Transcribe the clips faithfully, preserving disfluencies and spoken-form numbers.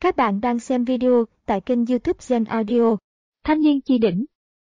Các bạn đang xem video tại kênh YouTube Gen Audio. Thanh niên chi đỉnh.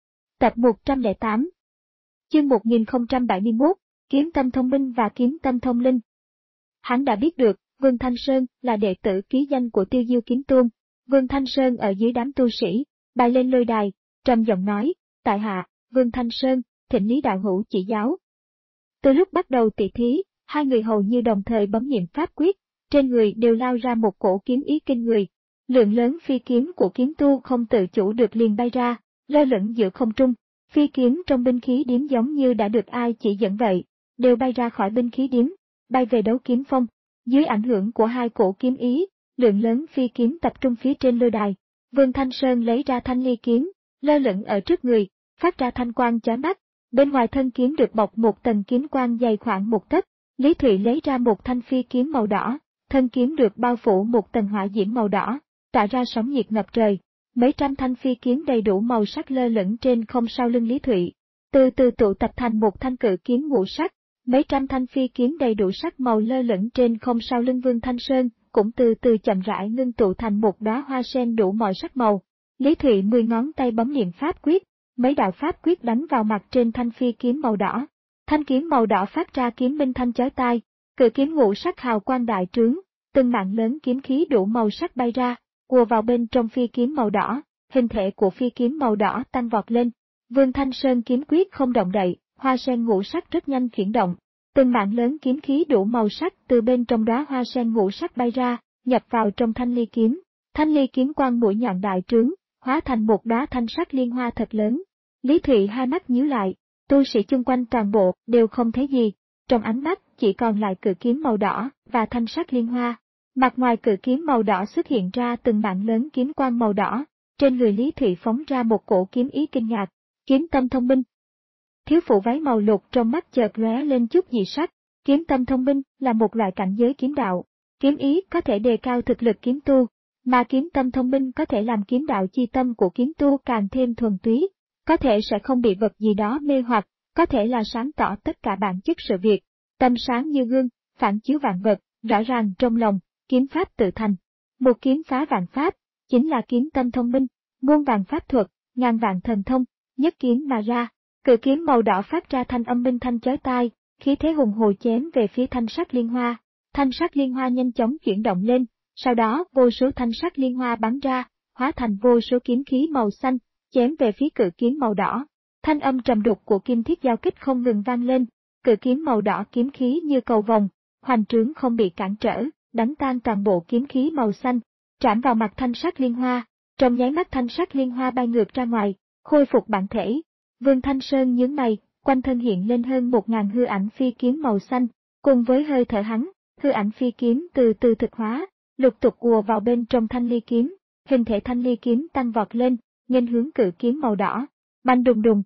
Tập một trăm lẻ tám. Chương một nghìn không trăm bảy mươi mốt, Kiếm tâm thông minh và kiếm tâm thông linh. Hắn đã biết được, Vương Thanh Sơn là đệ tử ký danh của Tiêu Diêu Kiếm Tôn. Vương Thanh Sơn ở dưới đám tu sĩ, bay lên lôi đài, trầm giọng nói, tại hạ, Vương Thanh Sơn, thỉnh Lý đạo hữu chỉ giáo. Từ lúc bắt đầu tỷ thí, hai người hầu như đồng thời bấm niệm pháp quyết, trên người đều lao ra một cổ kiếm ý kinh người. Lượng lớn phi kiếm của kiếm tu không tự chủ được liền bay ra, lơ lửng giữa không trung. Phi kiếm trong binh khí điếm giống như đã được ai chỉ dẫn vậy, đều bay ra khỏi binh khí điếm, bay về đấu kiếm phong. Dưới ảnh hưởng của hai cổ kiếm ý, lượng lớn phi kiếm tập trung phía trên lôi đài. Vương Thanh Sơn lấy ra thanh ly kiếm, lơ lửng ở trước người, phát ra thanh quang chói mắt. Bên ngoài thân kiếm được bọc một tầng kiếm quang dày khoảng một tấc. Lý Thụy lấy ra một thanh phi kiếm màu đỏ, thân kiếm được bao phủ một tầng hỏa diễm màu đỏ, tạo ra sóng nhiệt ngập trời. Mấy trăm thanh phi kiếm đầy đủ màu sắc lơ lửng trên không sau lưng Lý Thụy, từ từ tụ tập thành một thanh cự kiếm ngũ sắc. Mấy trăm thanh phi kiếm đầy đủ sắc màu lơ lửng trên không sau lưng Vương Thanh Sơn, cũng từ từ chậm rãi ngưng tụ thành một đóa hoa sen đủ mọi sắc màu. Lý Thụy mười ngón tay bấm niệm pháp quyết, mấy đạo pháp quyết đánh vào mặt trên thanh phi kiếm màu đỏ. Thanh kiếm màu đỏ phát ra kiếm minh thanh chói tai, cự kiếm ngũ sắc hào quang đại trướng, từng mạng lớn kiếm khí đủ màu sắc bay ra, ùa vào bên trong phi kiếm màu đỏ, hình thể của phi kiếm màu đỏ tăng vọt lên. Vương Thanh Sơn kiếm quyết không động đậy, hoa sen ngũ sắc rất nhanh chuyển động, từng mạng lớn kiếm khí đủ màu sắc từ bên trong đóa hoa sen ngũ sắc bay ra, nhập vào trong thanh ly kiếm. Thanh ly kiếm quang mũi nhọn đại trướng, hóa thành một đóa thanh sắc liên hoa thật lớn. Lý Thụy hai mắt nhíu lại, tu sĩ chung quanh toàn bộ đều không thấy gì, trong ánh mắt chỉ còn lại cự kiếm màu đỏ và thanh sắc liên hoa. Mặt ngoài cự kiếm màu đỏ xuất hiện ra từng mạng lớn kiếm quang màu đỏ, trên người Lý Thụy phóng ra một cổ kiếm ý kinh ngạc, kiếm tâm thông minh. Thiếu phụ váy màu lục trong mắt chợt lóe lên chút dị sắc, kiếm tâm thông minh là một loại cảnh giới kiếm đạo, kiếm ý có thể đề cao thực lực kiếm tu, mà kiếm tâm thông minh có thể làm kiếm đạo chi tâm của kiếm tu càng thêm thuần túy, có thể sẽ không bị vật gì đó mê hoặc, có thể là sáng tỏ tất cả bản chất sự việc, tâm sáng như gương, phản chiếu vạn vật, rõ ràng trong lòng. Kiếm pháp tự thành. Một kiếm phá vạn pháp, chính là kiếm tâm thông minh, muôn vạn pháp thuật, ngàn vạn thần thông, nhất kiếm mà ra. Cự kiếm màu đỏ phát ra thanh âm minh thanh chói tai, khí thế hùng hồ chém về phía thanh sắc liên hoa. Thanh sắc liên hoa nhanh chóng chuyển động lên, sau đó vô số thanh sắc liên hoa bắn ra, hóa thành vô số kiếm khí màu xanh, chém về phía cự kiếm màu đỏ. Thanh âm trầm đục của kim thiết giao kích không ngừng vang lên, cự kiếm màu đỏ kiếm khí như cầu vồng, hoành trướng không bị cản trở, đánh tan toàn bộ kiếm khí màu xanh, trảm vào mặt thanh sắc liên hoa, trong nháy mắt thanh sắc liên hoa bay ngược ra ngoài, khôi phục bản thể. Vương Thanh Sơn nhướng mày, quanh thân hiện lên hơn một ngàn hư ảnh phi kiếm màu xanh, cùng với hơi thở hắn, hư ảnh phi kiếm từ từ thực hóa, lục tục ùa vào bên trong thanh ly kiếm, hình thể thanh ly kiếm tăng vọt lên, nghênh hướng cự kiếm màu đỏ, bành đùng đùng.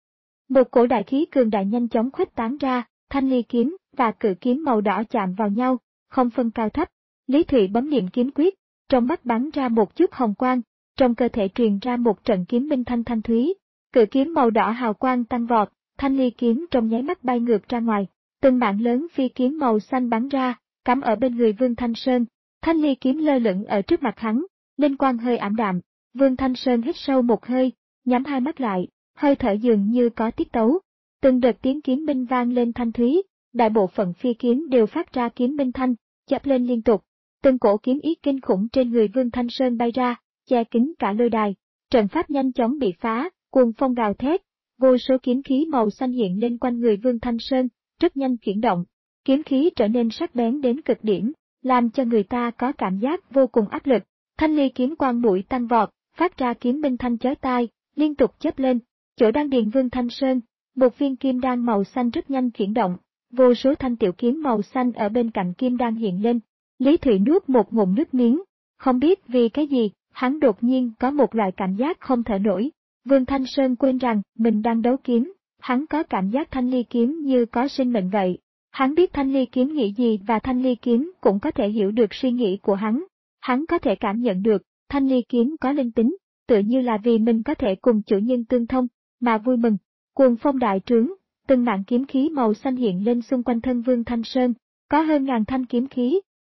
Một cổ đại khí cường đại nhanh chóng khuếch tán ra, thanh ly kiếm và cự kiếm màu đỏ chạm vào nhau, không phân cao thấp. Lý Thụy bấm niệm kiếm quyết, trong mắt bắn ra một chút hồng quang, trong cơ thể truyền ra một trận kiếm minh thanh thanh thúy. Cự kiếm màu đỏ hào quang tăng vọt, thanh ly kiếm trong nháy mắt bay ngược ra ngoài, từng mạng lớn phi kiếm màu xanh bắn ra, cắm ở bên người Vương Thanh Sơn. Thanh ly kiếm lơ lửng ở trước mặt hắn, linh quang hơi ảm đạm. Vương Thanh Sơn hít sâu một hơi, nhắm hai mắt lại, hơi thở dường như có tiết tấu. Từng đợt tiếng kiếm minh vang lên thanh thúy, đại bộ phận phi kiếm đều phát ra kiếm minh thanh, chập lên liên tục. Từng cổ kiếm ý kinh khủng trên người Vương Thanh Sơn bay ra, che kín cả lôi đài. Trận pháp nhanh chóng bị phá, cuồng phong gào thét, vô số kiếm khí màu xanh hiện lên quanh người Vương Thanh Sơn, rất nhanh chuyển động. Kiếm khí trở nên sắc bén đến cực điểm, làm cho người ta có cảm giác vô cùng áp lực. Thanh ly kiếm quang mũi tăng vọt, phát ra kiếm minh thanh chói tai, liên tục chớp lên. Chỗ đan điền Vương Thanh Sơn, một viên kim đan màu xanh rất nhanh chuyển động, vô số thanh tiểu kiếm màu xanh ở bên cạnh kim đan hiện lên. Lý Thụy nuốt một ngụm nước miếng, không biết vì cái gì, hắn đột nhiên có một loại cảm giác không thở nổi. Vương Thanh Sơn quên rằng mình đang đấu kiếm, hắn có cảm giác thanh ly kiếm như có sinh mệnh vậy. Hắn biết thanh ly kiếm nghĩ gì và thanh ly kiếm cũng có thể hiểu được suy nghĩ của hắn. Hắn có thể cảm nhận được, thanh ly kiếm có linh tính, tựa như là vì mình có thể cùng chủ nhân tương thông, mà vui mừng. Cuồng phong đại trướng, từng mạng kiếm khí màu xanh hiện lên xung quanh thân Vương Thanh Sơn, có hơn ngàn thanh kiếm khí.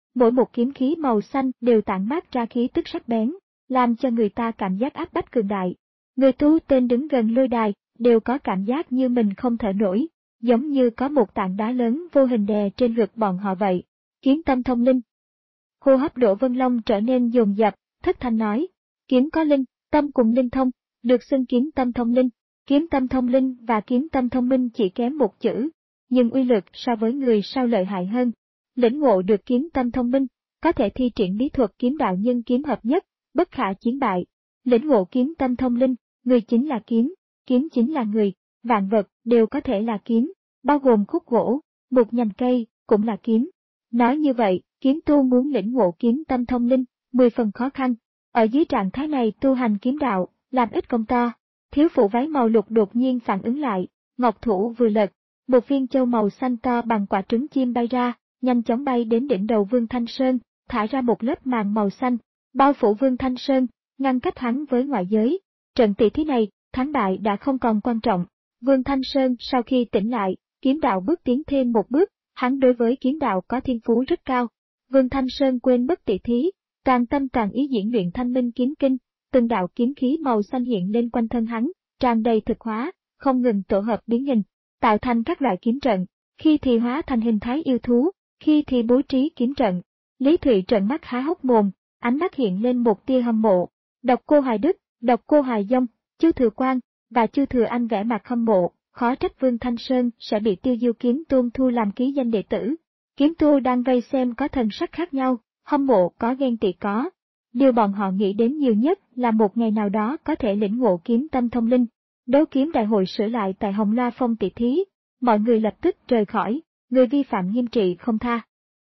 Mỗi một kiếm khí màu xanh đều tản mát ra khí tức sắc bén, làm cho người ta cảm giác áp bách cường đại. Người tu tên đứng gần lôi đài, đều có cảm giác như mình không thở nổi, giống như có một tảng đá lớn vô hình đè trên ngực bọn họ vậy. Kiếm tâm thông linh. Hô hấp Đỗ Vân Long trở nên dồn dập, thất thanh nói, kiếm có linh, tâm cùng linh thông, được xưng kiếm tâm thông linh. Kiếm tâm thông linh và kiếm tâm thông minh chỉ kém một chữ, nhưng uy lực so với người sau lợi hại hơn. Lĩnh ngộ được kiếm tâm thông minh, có thể thi triển bí thuật kiếm đạo nhân kiếm hợp nhất, bất khả chiến bại. Lĩnh ngộ kiếm tâm thông linh, người chính là kiếm, kiếm chính là người, vạn vật đều có thể là kiếm, bao gồm khúc gỗ, một nhành cây, cũng là kiếm. Nói như vậy, kiếm tu muốn lĩnh ngộ kiếm tâm thông linh, mười phần khó khăn. Ở dưới trạng thái này tu hành kiếm đạo, làm ít công to. Thiếu phụ váy màu lục đột nhiên phản ứng lại, ngọc thủ vừa lật, một viên châu màu xanh to bằng quả trứng chim bay ra, nhanh chóng bay đến đỉnh đầu Vương Thanh Sơn, thả ra một lớp màn màu xanh, bao phủ Vương Thanh Sơn, ngăn cách hắn với ngoại giới. Trận tỷ thí này, thắng bại đã không còn quan trọng. Vương Thanh Sơn sau khi tỉnh lại, kiếm đạo bước tiến thêm một bước, hắn đối với kiếm đạo có thiên phú rất cao. Vương Thanh Sơn quên mất tỷ thí, toàn tâm toàn ý diễn luyện Thanh Minh kiếm kinh. Từng đạo kiếm khí màu xanh hiện lên quanh thân hắn, tràn đầy thực hóa, không ngừng tổ hợp biến hình, tạo thành các loại kiếm trận, khi thì hóa thành hình thái yêu thú, khi thì bố trí kiếm trận. Lý Thụy trợn mắt há hốc mồm, ánh mắt hiện lên một tia hâm mộ. Độc Cô Hoài Đức, Độc Cô Hoài Dông, Chu Thừa Quang và Chu Thừa Anh vẽ mặt hâm mộ, khó trách Vương Thanh Sơn sẽ bị Tiêu Diêu Kiếm Tôn thu làm ký danh đệ tử. Kiếm tu đang vây xem có thần sắc khác nhau, hâm mộ có ghen tị có. Điều bọn họ nghĩ đến nhiều nhất là một ngày nào đó có thể lĩnh ngộ kiếm tâm thông linh. Đấu kiếm đại hội sửa lại tại Hồng La Phong tỷ thí, mọi người lập tức rời khỏi, người vi phạm nghiêm trị không tha.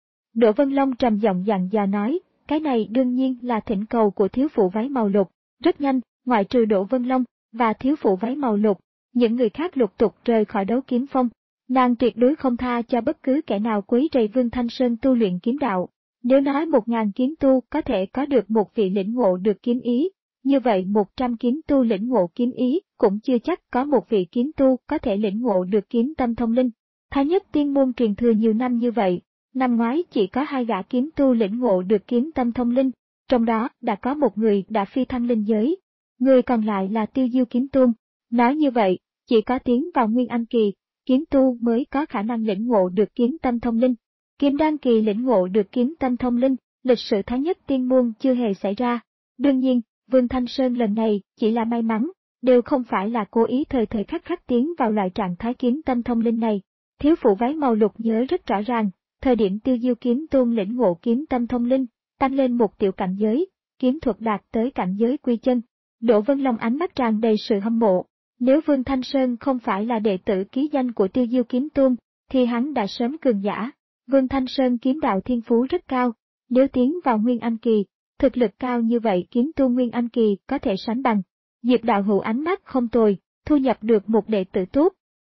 Đỗ Vân Long trầm giọng dặn dò nói, cái này đương nhiên là thỉnh cầu của thiếu phụ váy màu lục. Rất nhanh, ngoại trừ Đỗ Vân Long và thiếu phụ váy màu lục, những người khác lục tục rời khỏi đấu kiếm phong. Nàng tuyệt đối không tha cho bất cứ kẻ nào quấy rầy Vương Thanh Sơn tu luyện kiếm đạo. Nếu nói một ngàn kiếm tu có thể có được một vị lĩnh ngộ được kiếm ý, như vậy một trăm kiếm tu lĩnh ngộ kiếm ý cũng chưa chắc có một vị kiếm tu có thể lĩnh ngộ được kiếm tâm thông linh. Thái Nhất Tiên môn truyền thừa nhiều năm như vậy, năm ngoái chỉ có hai gã kiếm tu lĩnh ngộ được kiếm tâm thông linh, trong đó đã có một người đã phi thăng linh giới, người còn lại là Tiêu Diêu Kiếm Tôn. Nói như vậy, chỉ có tiến vào Nguyên Anh kỳ, kiếm tu mới có khả năng lĩnh ngộ được kiếm tâm thông linh. Kim Đan kỳ lĩnh ngộ được kiếm tâm thông linh, lịch sử Thái Nhất Tiên môn chưa hề xảy ra. Đương nhiên, Vương Thanh Sơn lần này chỉ là may mắn, đều không phải là cố ý thời thời khắc khắc tiến vào loại trạng thái kiếm tâm thông linh này. Thiếu phụ váy màu lục nhớ rất rõ ràng, thời điểm Tiêu Diêu Kiếm Tôn lĩnh ngộ kiếm tâm thông linh, tăng lên một tiểu cảnh giới, kiếm thuật đạt tới cảnh giới quy chân. Đỗ Vân Long ánh mắt tràn đầy sự hâm mộ. Nếu Vương Thanh Sơn không phải là đệ tử ký danh của Tiêu Diêu Kiếm Tôn, thì hắn đã sớm cường giả. Vương Thanh Sơn kiếm đạo thiên phú rất cao, nếu tiến vào Nguyên Anh kỳ, thực lực cao như vậy kiếm tu Nguyên Anh kỳ có thể sánh bằng. Diệp đạo hữu ánh mắt không tồi, thu nhập được một đệ tử tốt.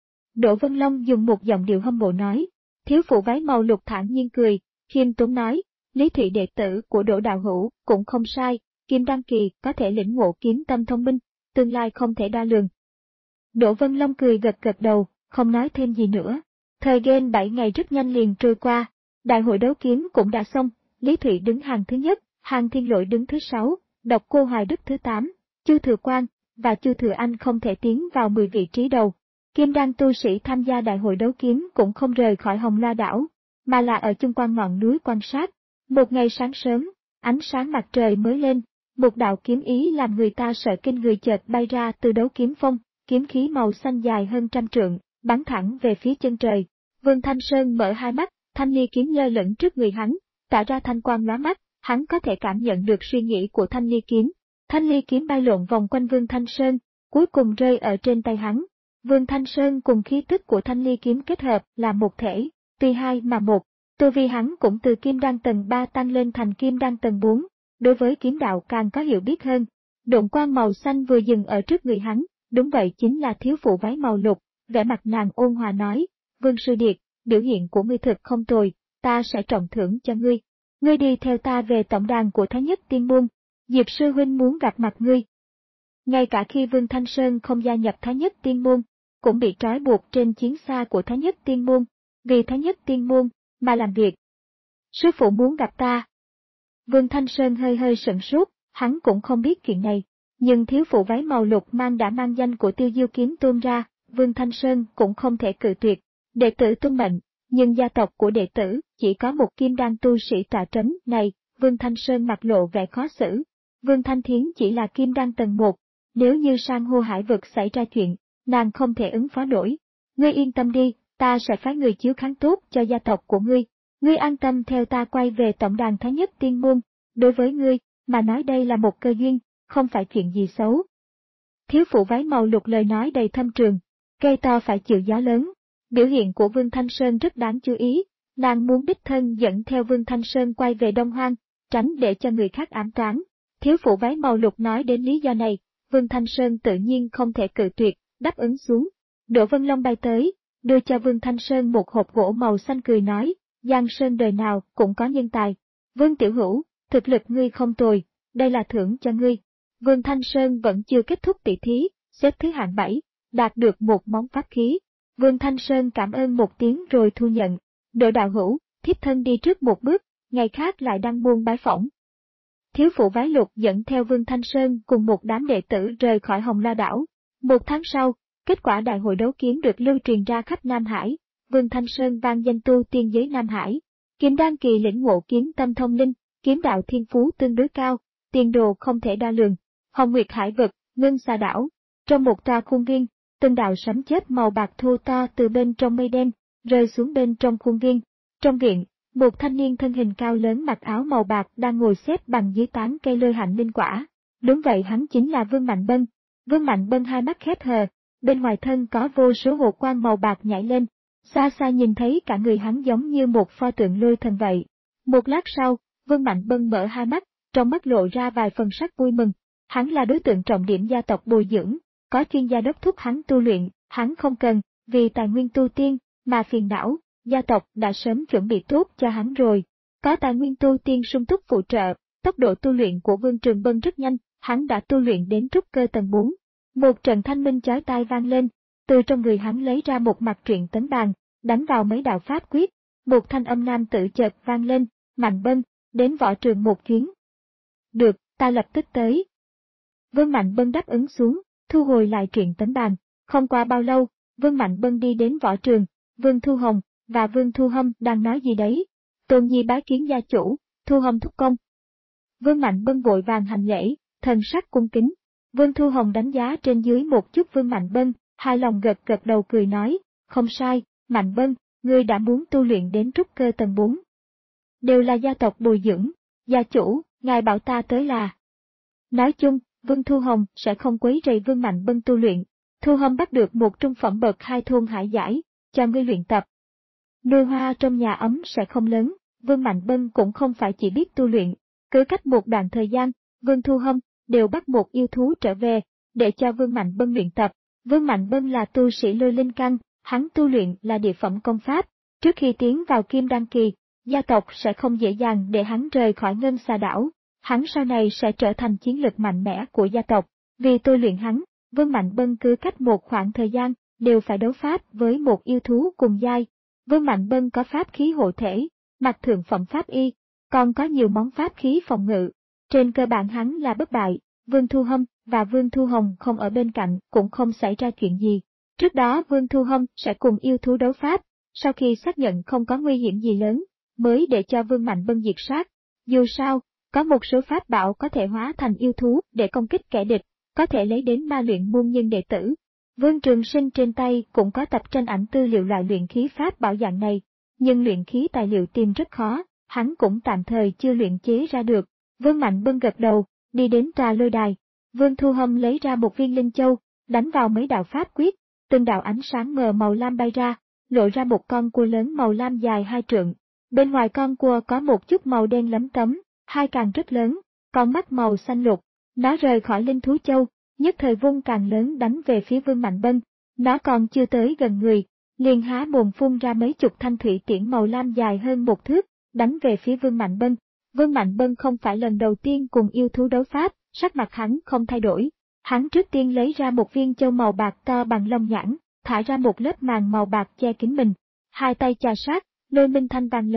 Đỗ Vân Long dùng một giọng điệu hâm mộ nói, thiếu phụ váy màu lục thản nhiên cười, khiêm tốn nói, Lý Thụy đệ tử của Đỗ đạo hữu cũng không sai, Kim Đan kỳ có thể lĩnh ngộ kiếm tâm thông minh, tương lai không thể đo lường. Đỗ Vân Long cười gật gật đầu, không nói thêm gì nữa. Thời gian bảy ngày rất nhanh liền trôi qua, đại hội đấu kiếm cũng đã xong, Lý Thụy đứng hàng thứ nhất, Hàng Thiên Lỗi đứng thứ sáu, Độc Cô Hoài Đức thứ tám, Chu Thừa Quang và Chu Thừa Anh không thể tiến vào mười vị trí đầu. Kim Đan tu sĩ tham gia đại hội đấu kiếm cũng không rời khỏi Hồng La đảo, mà là ở chung quanh ngọn núi quan sát. Một ngày sáng sớm, ánh sáng mặt trời mới lên, một đạo kiếm ý làm người ta sợ kinh người chợt bay ra từ đấu kiếm phong, kiếm khí màu xanh dài hơn trăm trượng, bắn thẳng về phía chân trời. Vương Thanh Sơn mở hai mắt, thanh ly kiếm lơ lửng trước người hắn, tỏa ra thanh quang lóa mắt, hắn có thể cảm nhận được suy nghĩ của thanh ly kiếm. Thanh ly kiếm bay lộn vòng quanh Vương Thanh Sơn, cuối cùng rơi ở trên tay hắn. Vương Thanh Sơn cùng khí tức của thanh ly kiếm kết hợp là một thể, tuy hai mà một, tu vi hắn cũng từ kim đan tầng ba tăng lên thành kim đan tầng bốn, đối với kiếm đạo càng có hiểu biết hơn. Độn quang màu xanh vừa dừng ở trước người hắn, đúng vậy chính là thiếu phụ váy màu lục, vẻ mặt nàng ôn hòa nói, Vương Sư Điệt, biểu hiện của ngươi thực không tồi, ta sẽ trọng thưởng cho ngươi. Ngươi đi theo ta về tổng đàn của Thái Nhất Tiên môn, Diệp Sư Huynh muốn gặp mặt ngươi. Ngay cả khi Vương Thanh Sơn không gia nhập Thái Nhất Tiên môn, cũng bị trói buộc trên chiến xa của Thái Nhất Tiên môn, vì Thái Nhất Tiên môn mà làm việc. Sư phụ muốn gặp ta. Vương Thanh Sơn hơi hơi sửng sốt, hắn cũng không biết chuyện này. Nhưng thiếu phụ váy màu lục mang đã mang danh của Tiêu Diêu Kiếm Tôn ra, Vương Thanh Sơn cũng không thể cự tuyệt. Đệ tử tuân mệnh, nhưng gia tộc của đệ tử chỉ có một kim đan tu sĩ tọa trấn này, Vương Thanh Sơn mặt lộ vẻ khó xử. Vương Thanh Thiến chỉ là kim đan tầng một, nếu như sang hô hải vực xảy ra chuyện, nàng không thể ứng phó nổi. Ngươi yên tâm đi, ta sẽ phái người chiếu kháng tốt cho gia tộc của ngươi. Ngươi an tâm theo ta quay về tổng đàn Thái Nhất Tiên Môn, đối với ngươi, mà nói đây là một cơ duyên, không phải chuyện gì xấu. Thiếu phụ váy màu lục lời nói đầy thâm trường, cây to phải chịu gió lớn. Biểu hiện của Vương Thanh Sơn rất đáng chú ý, nàng muốn đích thân dẫn theo Vương Thanh Sơn quay về Đông Hoang, tránh để cho người khác ám toán. Thiếu phụ váy màu lục nói đến lý do này, Vương Thanh Sơn tự nhiên không thể cự tuyệt, đáp ứng xuống. Đỗ Vân Long bay tới, đưa cho Vương Thanh Sơn một hộp gỗ màu xanh cười nói, Giang Sơn đời nào cũng có nhân tài. Vương Tiểu Hữu, thực lực ngươi không tồi, đây là thưởng cho ngươi. Vương Thanh Sơn vẫn chưa kết thúc tỷ thí, xếp thứ hạng bảy, đạt được một món pháp khí. Vương Thanh Sơn cảm ơn một tiếng rồi thu nhận. Đỗ đạo hữu, thiếp thân đi trước một bước, ngày khác lại đăng buôn bái phỏng. Thiếu phụ váy lục dẫn theo Vương Thanh Sơn cùng một đám đệ tử rời khỏi Hồng La Đảo. Một tháng sau, kết quả đại hội đấu kiếm được lưu truyền ra khắp Nam Hải. Vương Thanh Sơn vang danh tu tiên giới Nam Hải. Kim đan kỳ lĩnh ngộ kiếm tâm thông linh, kiếm đạo thiên phú tương đối cao, tiền đồ không thể đo lường. Hồng Nguyệt Hải vực, Ngân Xà đảo, trong một tòa khuôn viên, từng đạo sấm chớp màu bạc thô to từ bên trong mây đen rơi xuống bên trong khuôn viên. Trong viện, một thanh niên thân hình cao lớn mặc áo màu bạc đang ngồi xếp bằng dưới tán cây lôi hạnh linh quả. Đúng vậy, hắn chính là Vương Mạnh Bân. Vương Mạnh Bân hai mắt khép hờ, bên ngoài thân có vô số hồ quang màu bạc nhảy lên. Xa xa nhìn thấy cả người hắn giống như một pho tượng lôi thần vậy. Một lát sau, Vương Mạnh Bân mở hai mắt, trong mắt lộ ra vài phần sắc vui mừng. Hắn là đối tượng trọng điểm gia tộc bồi dưỡng, có chuyên gia đốc thúc hắn tu luyện, hắn không cần, vì tài nguyên tu tiên, mà phiền não, gia tộc đã sớm chuẩn bị tốt cho hắn rồi. Có tài nguyên tu tiên sung túc phụ trợ, tốc độ tu luyện của Vương Trường Bân rất nhanh, hắn đã tu luyện đến trúc cơ tầng bốn. Một trận thanh minh chói tai vang lên, từ trong người hắn lấy ra một mặt truyện tấn bàn, đánh vào mấy đạo pháp quyết. Một thanh âm nam tự chợt vang lên, Mạnh Bân, đến võ trường một chuyến. Được, ta lập tức tới. Vương Mạnh Bân đáp ứng xuống, thu hồi lại truyện tấn bàn. Không qua bao lâu, Vương Mạnh Bân đi đến võ trường, Vương Thu Hồng và Vương Thu Hâm đang nói gì đấy. Tôn Nhi bái kiến gia chủ, Thu Hồng thúc công. Vương Mạnh Bân vội vàng hành lễ, thần sắc cung kính. Vương Thu Hồng đánh giá trên dưới một chút Vương Mạnh Bân, hài lòng gật gật đầu cười nói, không sai, Mạnh Bân, ngươi đã muốn tu luyện đến trúc cơ tầng bốn. Đều là gia tộc bồi dưỡng, gia chủ, ngài bảo ta tới là. Nói chung, Vương Thu Hồng sẽ không quấy rầy Vương Mạnh Bân tu luyện. Thu Hồng bắt được một trung phẩm bậc hai thôn hải giải, cho ngươi luyện tập. Nuôi hoa trong nhà ấm sẽ không lớn, Vương Mạnh Bân cũng không phải chỉ biết tu luyện. Cứ cách một đoạn thời gian, Vương Thu Hồng đều bắt một yêu thú trở về, để cho Vương Mạnh Bân luyện tập. Vương Mạnh Bân là tu sĩ lôi linh căn, hắn tu luyện là địa phẩm công pháp. Trước khi tiến vào kim đan kỳ, gia tộc sẽ không dễ dàng để hắn rời khỏi Ngân Xà đảo. Hắn sau này sẽ trở thành chiến lực mạnh mẽ của gia tộc. Vì tu luyện hắn, Vương Mạnh Bân cứ cách một khoảng thời gian, đều phải đấu pháp với một yêu thú cùng giai. Vương Mạnh Bân có pháp khí hộ thể, mặc thượng phẩm pháp y, còn có nhiều món pháp khí phòng ngự. Trên cơ bản hắn là bất bại, Vương Thu Hâm và Vương Thu Hồng không ở bên cạnh cũng không xảy ra chuyện gì. Trước đó Vương Thu Hâm sẽ cùng yêu thú đấu pháp, sau khi xác nhận không có nguy hiểm gì lớn, mới để cho Vương Mạnh Bân diệt sát. Dù sao, có một số pháp bảo có thể hóa thành yêu thú để công kích kẻ địch, có thể lấy đến ma luyện môn nhân đệ tử. Vương Trường Sinh trên tay cũng có tập tranh ảnh tư liệu loại luyện khí pháp bảo dạng này, nhưng luyện khí tài liệu tìm rất khó, hắn cũng tạm thời chưa luyện chế ra được. Vương Mạnh Bân gật đầu, đi đến trà lôi đài. Vương Thu Hâm lấy ra một viên linh châu, đánh vào mấy đạo pháp quyết, từng đạo ánh sáng mờ màu lam bay ra, lộ ra một con cua lớn màu lam dài hai trượng. Bên ngoài con cua có một chút màu đen lấm tấm, hai càng rất lớn, con mắt màu xanh lục. Nó rời khỏi linh thú châu, nhất thời vung càng lớn đánh về phía Vương Mạnh Bân. Nó còn chưa tới gần người, liền há mồm phun ra mấy chục thanh thủy tiễn màu lam dài hơn một thước, đánh về phía Vương Mạnh Bân. Vương Mạnh Bân không phải lần đầu tiên cùng yêu thú đấu pháp, sắc mặt hắn không thay đổi. Hắn trước tiên lấy ra một viên châu màu bạc to bằng lông nhãn, thả ra một lớp màng màu bạc che kín mình. Hai tay chà sát, lôi minh thanh vang lớn,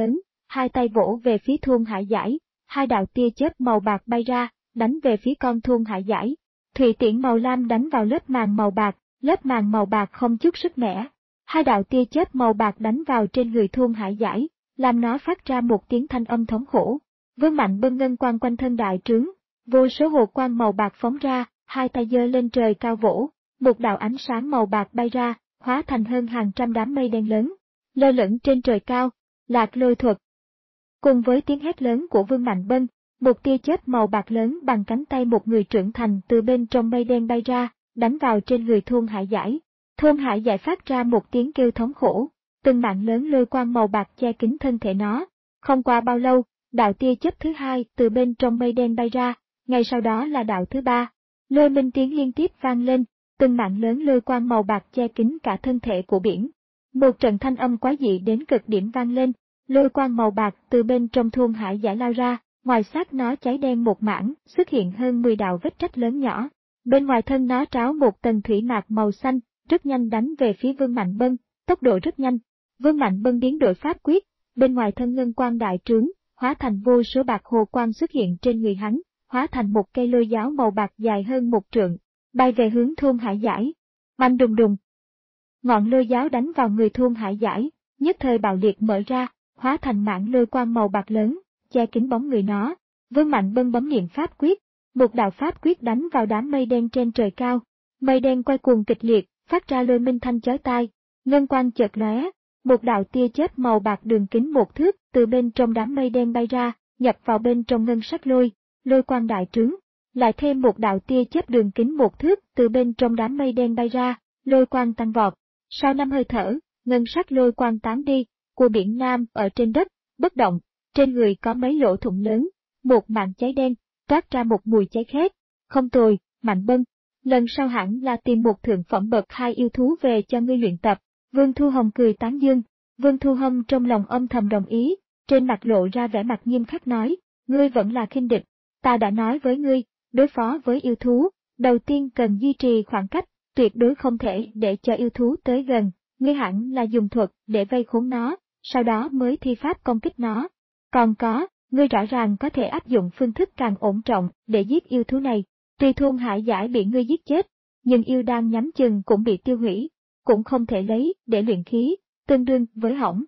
hai tay vỗ về phía Thuông Hải Giải, hai đạo tia chớp màu bạc bay ra, đánh về phía con Thuông Hải Giải. Thủy tiễn màu lam đánh vào lớp màng màu bạc, lớp màng màu bạc không chút sức mẻ. Hai đạo tia chớp màu bạc đánh vào trên người Thuông Hải Giải, làm nó phát ra một tiếng thanh âm thống khổ. Vương Mạnh Bân ngân quang quanh thân đại trướng, vô số hồ quang màu bạc phóng ra, hai tay giơ lên trời cao vỗ, một đạo ánh sáng màu bạc bay ra, hóa thành hơn hàng trăm đám mây đen lớn, lơ lửng trên trời cao, Lạc Lôi thuật. Cùng với tiếng hét lớn của Vương Mạnh Bân, một tia chớp màu bạc lớn bằng cánh tay một người trưởng thành từ bên trong mây đen bay ra, đánh vào trên người Thuông Hải Giải. Thuông Hải Giải phát ra một tiếng kêu thống khổ, từng mạng lớn lôi quang màu bạc che kín thân thể nó. Không qua bao lâu, đạo tia chớp thứ hai từ bên trong mây đen bay ra, ngay sau đó là đạo thứ ba. Lôi minh tiếng liên tiếp vang lên, từng mạng lớn lôi quang màu bạc che kín cả thân thể của biển. Một trận thanh âm quái dị đến cực điểm vang lên, lôi quang màu bạc từ bên trong Thuông Hải Giải lao ra, ngoài xác nó cháy đen một mảng, xuất hiện hơn mười đạo vết rách lớn nhỏ. Bên ngoài thân nó tráo một tầng thủy mạc màu xanh, rất nhanh đánh về phía Vương Mạnh Bân, tốc độ rất nhanh. Vương Mạnh Bân biến đổi pháp quyết, bên ngoài thân ngân quang đại trướng, hóa thành vô số bạc hồ quang xuất hiện trên người hắn, hóa thành một cây lôi giáo màu bạc dài hơn một trượng, bay về hướng Thuông Hải Giải. Oanh đùng đùng. Ngọn lôi giáo đánh vào người Thuông Hải Giải, nhất thời bạo liệt mở ra, hóa thành mảng lôi quang màu bạc lớn, che kín bóng người nó. Vương Mạnh Bân bấm niệm pháp quyết, một đạo pháp quyết đánh vào đám mây đen trên trời cao. Mây đen quay cuồng kịch liệt, phát ra lôi minh thanh chói tai, ngân quang chợt lóe, một đạo tia chớp màu bạc đường kính một thước từ bên trong đám mây đen bay ra, nhập vào bên trong ngân sắc lôi, lôi quang đại trướng. Lại thêm một đạo tia chớp đường kính một thước từ bên trong đám mây đen bay ra, lôi quang tăng vọt. Sau năm hơi thở, ngân sắc lôi quang tán đi, của biển Nam ở trên đất, bất động, trên người có mấy lỗ thủng lớn, một mảng cháy đen, toát ra một mùi cháy khét. Không tồi, Mạnh Bân, lần sau hẳn là tìm một thượng phẩm bậc hai yêu thú về cho ngươi luyện tập. Vương Thu Hồng cười tán dương, Vương Thu Hồng trong lòng âm thầm đồng ý, trên mặt lộ ra vẻ mặt nghiêm khắc nói, ngươi vẫn là khinh địch, ta đã nói với ngươi, đối phó với yêu thú, đầu tiên cần duy trì khoảng cách, tuyệt đối không thể để cho yêu thú tới gần, ngươi hẳn là dùng thuật để vây khốn nó, sau đó mới thi pháp công kích nó. Còn có, ngươi rõ ràng có thể áp dụng phương thức càng ổn trọng để giết yêu thú này, tuy Thuông Hải Giải bị ngươi giết chết, nhưng yêu đan nhắm chừng cũng bị tiêu hủy, cũng không thể lấy để luyện khí, tương đương với hỏng.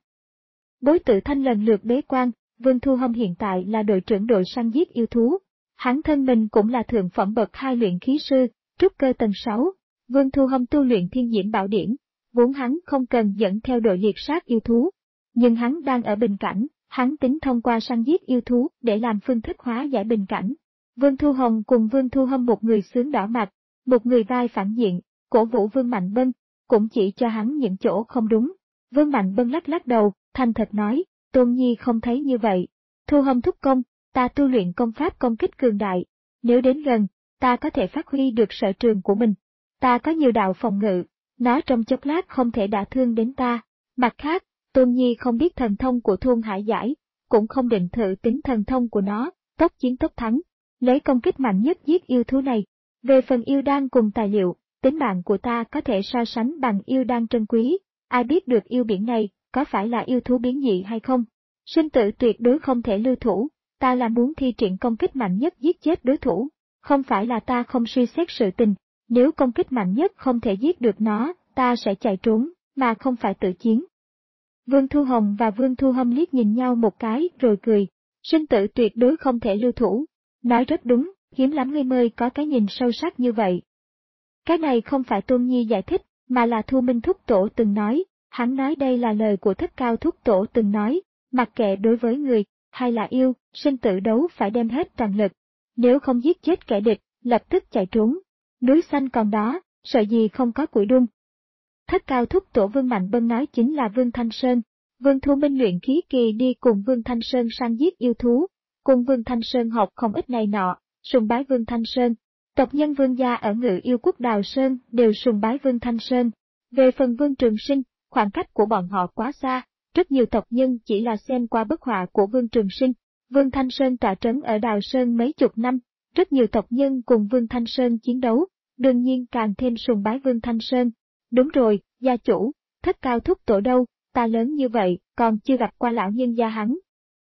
Bối Tự Thanh lần lượt bế quan, Vương Thu Hồng hiện tại là đội trưởng đội săn giết yêu thú, hắn thân mình cũng là thượng phẩm bậc hai luyện khí sư, trúc cơ tầng sáu. Vương Thu Hồng tu luyện Thiên Diễm Bảo Điển, vốn hắn không cần dẫn theo đội liệt sát yêu thú, nhưng hắn đang ở bình cảnh, hắn tính thông qua săn giết yêu thú để làm phương thức hóa giải bình cảnh. Vương Thu Hồng cùng Vương Thu Hâm một người xướng đỏ mặt, một người vai phản diện, cổ vũ Vương Mạnh Bân, cũng chỉ cho hắn những chỗ không đúng. Vương Mạnh Bân lắc lắc đầu, thành thật nói, Tôn Nhi không thấy như vậy. Thu Hâm thúc công, ta tu luyện công pháp công kích cường đại, nếu đến gần, ta có thể phát huy được sở trường của mình. Ta có nhiều đạo phòng ngự, nó trong chốc lát không thể đả thương đến ta. Mặt khác, Tôn Nhi không biết thần thông của Thuông Hải Giải, cũng không định thử tính thần thông của nó, tốc chiến tốc thắng, lấy công kích mạnh nhất giết yêu thú này. Về phần yêu đan cùng tài liệu, tính mạng của ta có thể so sánh bằng yêu đan trân quý, ai biết được yêu biển này có phải là yêu thú biến dị hay không. Sinh tử tuyệt đối không thể lưu thủ, ta là muốn thi triển công kích mạnh nhất giết chết đối thủ, không phải là ta không suy xét sự tình, nếu công kích mạnh nhất không thể giết được nó, ta sẽ chạy trốn, mà không phải tự chiến. Vương Thu Hồng và Vương Thu Hâm liếc nhìn nhau một cái rồi cười, sinh tử tuyệt đối không thể lưu thủ, nói rất đúng, hiếm lắm ngươi mới có cái nhìn sâu sắc như vậy. Cái này không phải Tôn Nhi giải thích, mà là Thu Minh Thúc Tổ từng nói, hắn nói đây là lời của Thất Cao Thúc Tổ từng nói, mặc kệ đối với người, hay là yêu, sinh tử đấu phải đem hết toàn lực, nếu không giết chết kẻ địch, lập tức chạy trốn. Núi xanh còn đó, sợ gì không có củi đun. Thất Cao Thúc Tổ Vương Mạnh Bân nói chính là Vương Thanh Sơn. Vương Thu Minh luyện khí kỳ đi cùng Vương Thanh Sơn săn giết yêu thú, cùng Vương Thanh Sơn học không ít này nọ, sùng bái Vương Thanh Sơn. Tộc nhân Vương gia ở Ngự Yêu Quốc Đào Sơn đều sùng bái Vương Thanh Sơn. Về phần Vương Trường Sinh, khoảng cách của bọn họ quá xa, rất nhiều tộc nhân chỉ là xem qua bức họa của Vương Trường Sinh. Vương Thanh Sơn tọa trấn ở Đào Sơn mấy chục năm, rất nhiều tộc nhân cùng Vương Thanh Sơn chiến đấu, đương nhiên càng thêm sùng bái Vương Thanh Sơn. Đúng rồi, gia chủ, Thất Cao Thúc Tổ đâu, ta lớn như vậy, còn chưa gặp qua lão nhân gia hắn.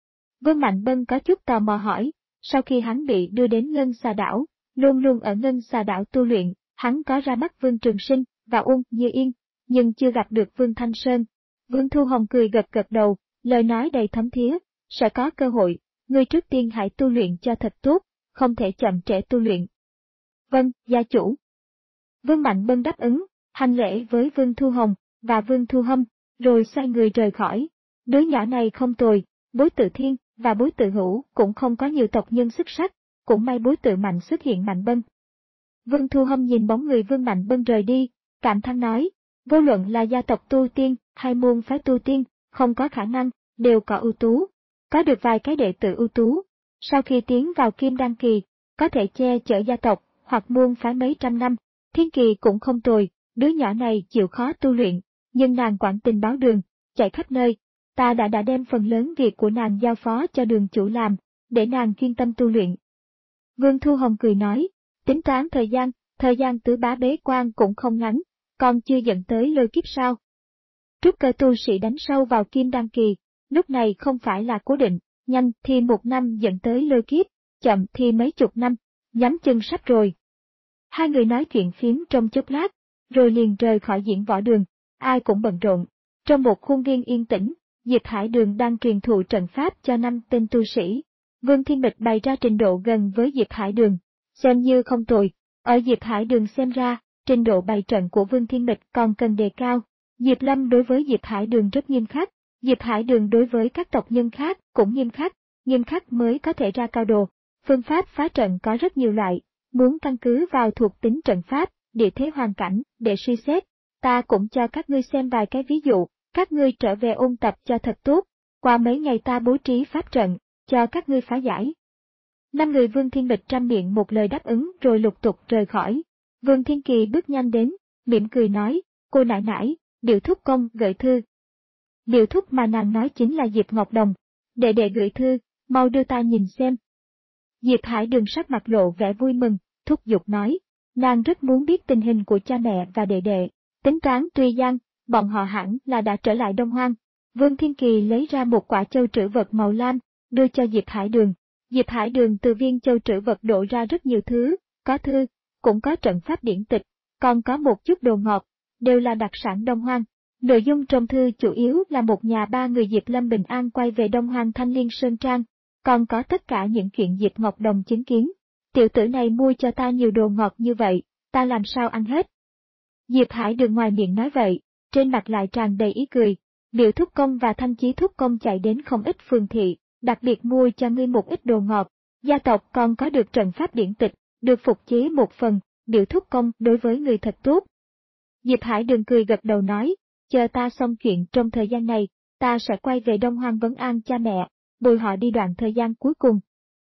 Vương Mạnh Bân có chút tò mò hỏi, sau khi hắn bị đưa đến Ngân Xà Đảo, luôn luôn ở Ngân Xà Đảo tu luyện, hắn có ra mắt Vương Trường Sinh và Uông Như Yên, nhưng chưa gặp được Vương Thanh Sơn. Vương Thu Hồng cười gật gật đầu, lời nói đầy thấm thía, sẽ có cơ hội, ngươi trước tiên hãy tu luyện cho thật tốt, không thể chậm trễ tu luyện. Vâng, gia chủ. Vương Mạnh Bân đáp ứng, hành lễ với Vương Thu Hồng và Vương Thu Hâm, rồi xoay người rời khỏi. Đứa nhỏ này không tồi, Bối Tự Thiên và Bối Tự Hữu cũng không có nhiều tộc nhân xuất sắc, cũng may Bối Tự Mạnh xuất hiện Mạnh Bân. Vương Thu Hâm nhìn bóng người Vương Mạnh Bân rời đi, cảm thán nói, vô luận là gia tộc tu tiên hay môn phái tu tiên, không có khả năng, đều có ưu tú. Có được vài cái đệ tử ưu tú, sau khi tiến vào Kim Đan kỳ, có thể che chở gia tộc hoặc môn phái mấy trăm năm. Thiên Kỳ cũng không tồi, đứa nhỏ này chịu khó tu luyện, nhưng nàng quản tình báo đường, chạy khắp nơi. Ta đã đã đem phần lớn việc của nàng giao phó cho đường chủ làm, để nàng chuyên tâm tu luyện. Vương Thu Hồng cười nói, tính toán thời gian, thời gian tứ bá bế quan cũng không ngắn, còn chưa dẫn tới lôi kiếp sao. Trúc cơ tu sĩ đánh sâu vào Kim Đan kỳ, lúc này không phải là cố định, nhanh thì một năm dẫn tới lôi kiếp, chậm thì mấy chục năm, nhắm chân sắp rồi. Hai người nói chuyện phiếm trong chốc lát, rồi liền rời khỏi diễn võ đường, ai cũng bận rộn. Trong một khuôn viên yên tĩnh, Diệp Hải Đường đang truyền thụ trận pháp cho năm tên tu sĩ. Vương Thiên Mịch bày ra trình độ gần với Diệp Hải Đường, xem như không tồi. Ở Diệp Hải Đường xem ra, trình độ bày trận của Vương Thiên Mịch còn cần đề cao. Diệp Lâm đối với Diệp Hải Đường rất nghiêm khắc, Diệp Hải Đường đối với các tộc nhân khác cũng nghiêm khắc, nghiêm khắc mới có thể ra cao đồ. Phương pháp phá trận có rất nhiều loại, muốn căn cứ vào thuộc tính trận pháp, địa thế hoàn cảnh để suy xét. Ta cũng cho các ngươi xem vài cái ví dụ, các ngươi trở về ôn tập cho thật tốt, qua mấy ngày ta bố trí pháp trận, cho các ngươi phá giải. Năm người Vương Thiên Mịch trăm miệng một lời đáp ứng rồi lục tục rời khỏi. Vương Thiên Kỳ bước nhanh đến, mỉm cười nói, cô nãi nãi, Điệu Thúc công gửi thư. Điệu Thúc mà nàng nói chính là Diệp Ngọc Đồng. Đệ đệ gửi thư, mau đưa ta nhìn xem. Diệp Hải Đường sắc mặt lộ vẻ vui mừng, thúc giục nói, nàng rất muốn biết tình hình của cha mẹ và đệ đệ, tính toán tuy gian, bọn họ hẳn là đã trở lại Đông Hoang. Vương Thiên Kỳ lấy ra một quả châu trữ vật màu lam, đưa cho Diệp Hải Đường. Diệp Hải Đường từ viên châu trữ vật đổ ra rất nhiều thứ, có thư, cũng có trận pháp điển tịch, còn có một chút đồ ngọt, đều là đặc sản Đông Hoang. Nội dung trong thư chủ yếu là một nhà ba người Diệp Lâm bình an quay về Đông Hoang Thanh Liên Sơn Trang, còn có tất cả những chuyện Diệp Ngọc Đồng chứng kiến. Tiểu tử này mua cho ta nhiều đồ ngọt như vậy, ta làm sao ăn hết? Diệp Hải Đường ngoài miệng nói vậy, trên mặt lại tràn đầy ý cười. Điệu Thúc công và Thanh Chí Thúc công chạy đến không ít phường thị, đặc biệt mua cho ngươi một ít đồ ngọt. Gia tộc còn có được trận pháp điển tịch, được phục chế một phần, Điệu Thúc công đối với người thật tốt. Diệp Hải Đường cười gật đầu nói, chờ ta xong chuyện trong thời gian này, ta sẽ quay về Đông Hoang vấn an cha mẹ, bồi họ đi đoạn thời gian cuối cùng.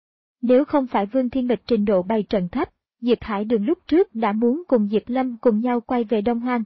Nếu không phải Vương Thiên Mịch trình độ bày trận thấp, Diệp Hải Đường lúc trước đã muốn cùng Diệp Lâm cùng nhau quay về Đông Hoang.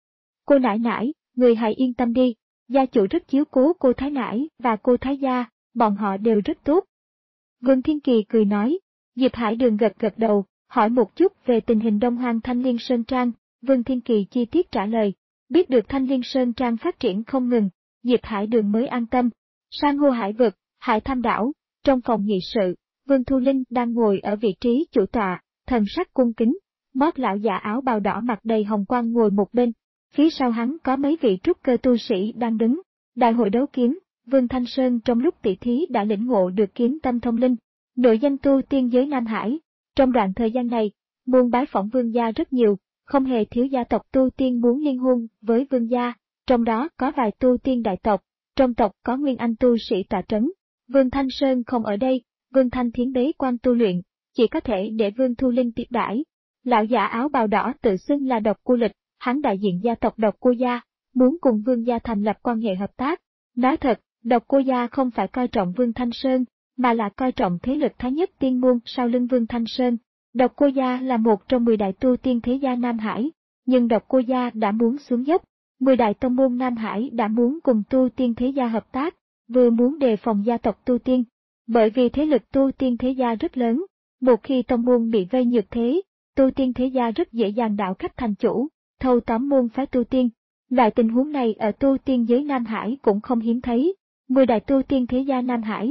Cô nãi nãi, người hãy yên tâm đi, gia chủ rất chiếu cố cô Thái nãi và cô Thái gia, bọn họ đều rất tốt. Vương Thiên Kỳ cười nói, Diệp Hải Đường gật gật đầu, hỏi một chút về tình hình Đông Hoang Thanh Liên Sơn Trang, Vương Thiên Kỳ chi tiết trả lời, biết được Thanh Liên Sơn Trang phát triển không ngừng, Diệp Hải Đường mới an tâm. Sang hô hải vực, Hải Tham đảo, trong phòng nghị sự, Vương Thu Linh đang ngồi ở vị trí chủ tọa, thần sắc cung kính, mót lão già áo bào đỏ mặt đầy hồng quang ngồi một bên, phía sau hắn có mấy vị trúc cơ tu sĩ đang đứng. Đại hội đấu kiếm, Vương Thanh Sơn trong lúc tỷ thí đã lĩnh ngộ được kiếm tâm thông linh, nội danh tu tiên giới Nam Hải. Trong đoạn thời gian này, muôn bái phỏng vương gia rất nhiều, không hề thiếu gia tộc tu tiên muốn liên hôn với vương gia, trong đó có vài tu tiên đại tộc, trong tộc có nguyên anh tu sĩ tọa trấn. Vương Thanh Sơn không ở đây, Vương Thanh Thiến bế quan tu luyện, chỉ có thể để Vương Thu Linh tiếp đãi. Lão giả áo bào đỏ tự xưng là Độc Cô Lịch, hắn đại diện gia tộc Độc Cô gia, muốn cùng vương gia thành lập quan hệ hợp tác. Nói thật, Độc Cô gia không phải coi trọng Vương Thanh Sơn, mà là coi trọng thế lực Thái Nhất Tiên môn sau lưng Vương Thanh Sơn. Độc Cô gia là một trong mười đại tu tiên thế gia Nam Hải, nhưng Độc Cô gia đã muốn xuống dốc, mười đại tông môn Nam Hải đã muốn cùng tu tiên thế gia hợp tác, vừa muốn đề phòng gia tộc tu tiên. Bởi vì thế lực tu tiên thế gia rất lớn, một khi tông môn bị vây nhược thế, tu tiên thế gia rất dễ dàng đảo khách thành chủ, thâu tóm môn phái tu tiên. Loại tình huống này ở tu tiên giới Nam Hải cũng không hiếm thấy. Mười đại tu tiên thế gia Nam Hải,